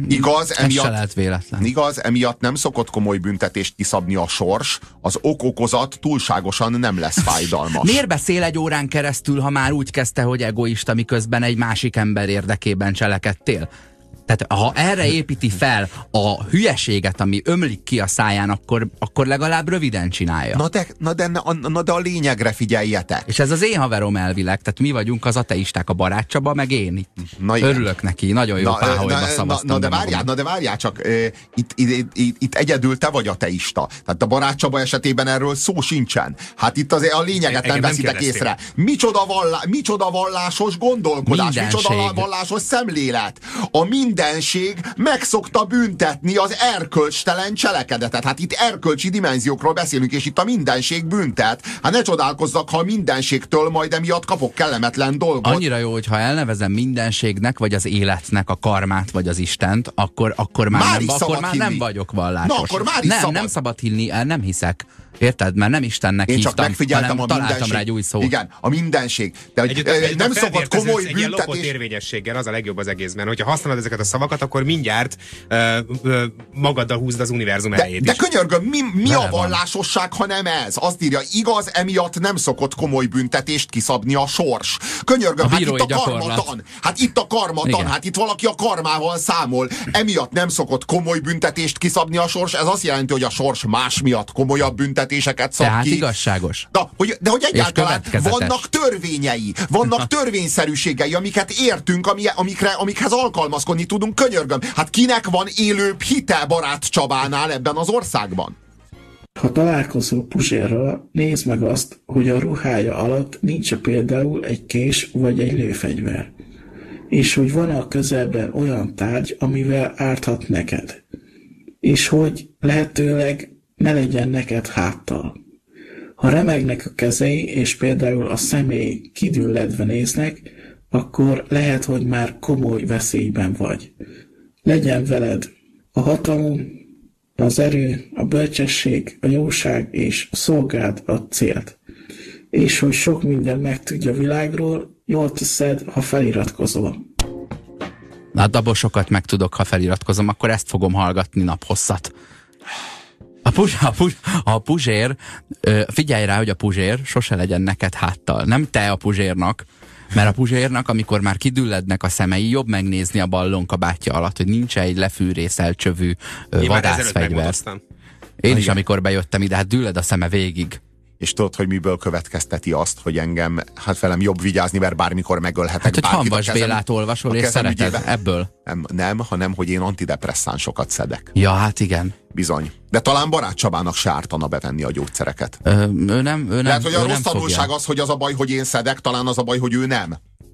Igaz, emiatt nem szokott komoly büntetést kiszabni a sors, az okokozat túlságosan nem lesz fájdalmas. Miért beszél egy órán keresztül, ha már úgy kezdte, hogy egoista, miközben egy másik ember érdekében cselekedtél? Tehát ha erre építi fel a hülyeséget, ami ömlik ki a száján, akkor legalább röviden csinálja. Na de a lényegre figyeljetek. És ez az én haverom elvileg, tehát mi vagyunk az ateisták, a Barát Csaba, meg én itt. Örülök neki, nagyon jó páholyba szavaztam. Na de várjál csak, itt egyedül te vagy ateista. Tehát a Barát Csaba esetében erről szó sincsen. Hát itt azért a lényeget nem veszitek észre. Micsoda vallásos gondolkodás, micsoda vallásos szemlélet. A mindenség meg szokta büntetni az erkölcstelen cselekedetet. Hát itt erkölcsi dimenziókról beszélünk, és itt a mindenség büntet. Hát ne csodálkozzak, ha a mindenségtől majd emiatt kapok kellemetlen dolgot. Annyira jó, hogy ha elnevezem mindenségnek, vagy az életnek a karmát, vagy az Istent, akkor már nem vagyok vallásos. Na, akkor már is nem szabad hinni, nem hiszek. Érted? Mert nem Istennek én hívtam, csak megfigyeltem hanem találtam rá egy új szót. Igen, a mindenség. De nem szokott komoly büntetés. Egy lopott érvényességgel az a legjobb az egészben. Hogyha használod ezeket a szavakat, akkor mindjárt magaddal húzd az univerzum elejét de könyörgöm, mi a vallásosság, ha nem ez? Azt írja, igaz, emiatt nem szokott komoly büntetést kiszabni a sors. Könyörgöm, hát itt a karmatan. Hát itt a karmatan, igen. Hát itt valaki a karmával számol. Emiatt nem szokott komoly büntetést kiszabni a sors. Ez azt jelenti, hogy a sors más miatt komolyabb büntetéseket szab tehát ki. igazságos. De hogy egyáltalán vannak törvényei, vannak törvényszerűségei, amiket értünk, amikhez alkalmazkodni tudunk, könyörgöm. Hát kinek van élőbb hite Barát Csabánál ebben az országban? Ha találkozol Puzsérral, nézd meg azt, hogy a ruhája alatt nincs például egy kés vagy egy lőfegyver. És hogy van-e a közelben olyan tárgy, amivel árthat neked. És hogy lehetőleg ne legyen neked háttal. Ha remegnek a kezei, és például a személy kidülledve néznek, akkor lehet, hogy már komoly veszélyben vagy. Legyen veled a hatalom, az erő, a bölcsesség, a jóság, és szolgáld a célt. És hogy sok minden megtudja a világról, jól teszed, ha feliratkozol. Hát abból sokat megtudok, ha feliratkozom, akkor ezt fogom hallgatni naphosszat. A Puzsér, figyelj rá, hogy a Puzsér sose legyen neked háttal. Nem te a Puzsérnak, mert a Puzsérnak, amikor már kidüllednek a szemei, jobb megnézni a ballonkabátja alatt, hogy nincs egy lefűrészelt csövű vadászfegyver. Én is, amikor bejöttem ide, hát dülled a szeme végig. És tudod, hogy miből következteti azt, hogy engem, hát velem jobb vigyázni, mert bármikor megölhetek Hát, hogy bárkit Hamvas Bélát olvasol és szereted ügyében. ebből? Nem, hanem hogy én antidepresszánsokat szedek. Ja, hát igen. Bizony. De talán Barát Csabának se ártana bevenni a gyógyszereket. Ő nem. Lehet, hogy a ő rossz nem tanulság fogja. az, hogy az a baj, hogy én szedek, talán az a baj, hogy ő nem.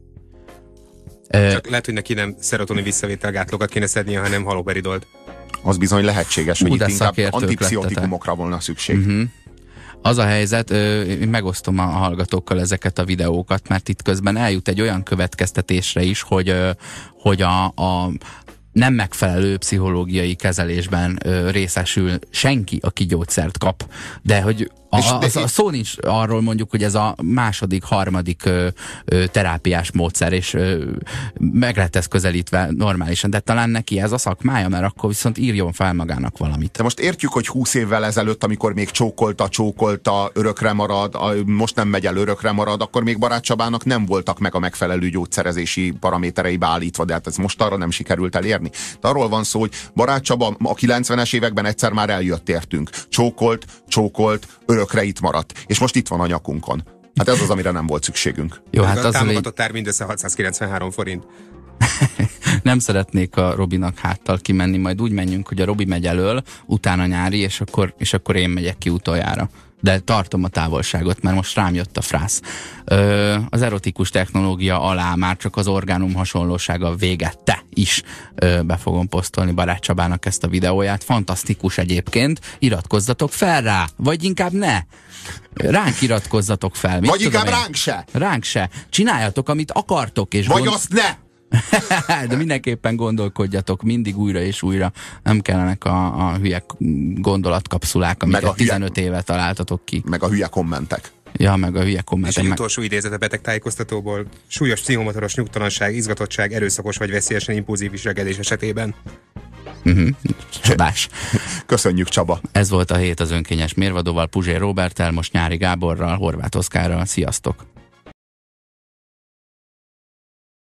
Csak lehet, hogy neki nem szerotonin visszavételgátlokat kéne szednie, hanem haloberidolt. Az bizony lehetséges, hogy de itt inkább szakértők antipszichotikumokra volna szükség. Az a helyzet, én megosztom a hallgatókkal ezeket a videókat, mert itt közben eljut egy olyan következtetésre is, hogy a nem megfelelő pszichológiai kezelésben részesül senki, aki gyógyszert kap. De hogy a szó nincs arról mondjuk, hogy ez a második, harmadik terápiás módszer, és meg lehet ezt közelítve normálisan, de talán neki ez a szakmája, mert akkor viszont írjon fel magának valamit. De most értjük, hogy 20 évvel ezelőtt, amikor még csókolta, örökre marad, most nem megy el, örökre marad, akkor még Barát Csabának nem voltak meg a megfelelő gyógyszerezési paraméterei beállítva, de hát ez most arra nem sikerült elérni. De arról van szó, hogy Barát Csaba a 90-es években egyszer már eljött értünk. Csókolt, örökre itt maradt. És most itt van a nyakunkon. Hát ez az, amire nem volt szükségünk. Jó, hát A az támogatott ár mindössze 693 forint. nem szeretnék a Robinak háttal kimenni, majd úgy menjünk, hogy a Robi megy elől, utána Nyári, és akkor én megyek ki utoljára. De tartom a távolságot, mert most rám jött a frász. Az erotikus technológia alá már csak az orgánum hasonlósága végette is be fogom posztolni Barát Csabának ezt a videóját. Fantasztikus egyébként. Iratkozzatok fel rá, vagy inkább ne. Ránk iratkozzatok fel. Vagy inkább ránk se. Ránk se. Csináljatok, amit akartok. És Vagy azt ne! De mindenképpen gondolkodjatok mindig újra és újra. Nem kellenek a hülye gondolatkapszulák, amiket 15 éve találtatok ki. Meg a hülye kommentek. Ja, meg a hülye És kommentek. egy utolsó idézet a betegtájékoztatóból. Súlyos pszichomotoros nyugtalanság, izgatottság, erőszakos vagy veszélyesen impulzív viselkedés esetében. Csodás. Köszönjük, Csaba. Ez volt a hét az önkényes mérvadóval, Puzsér Róberttel, most Nyári Gáborral, Horváth Oszkárral. Sziasztok!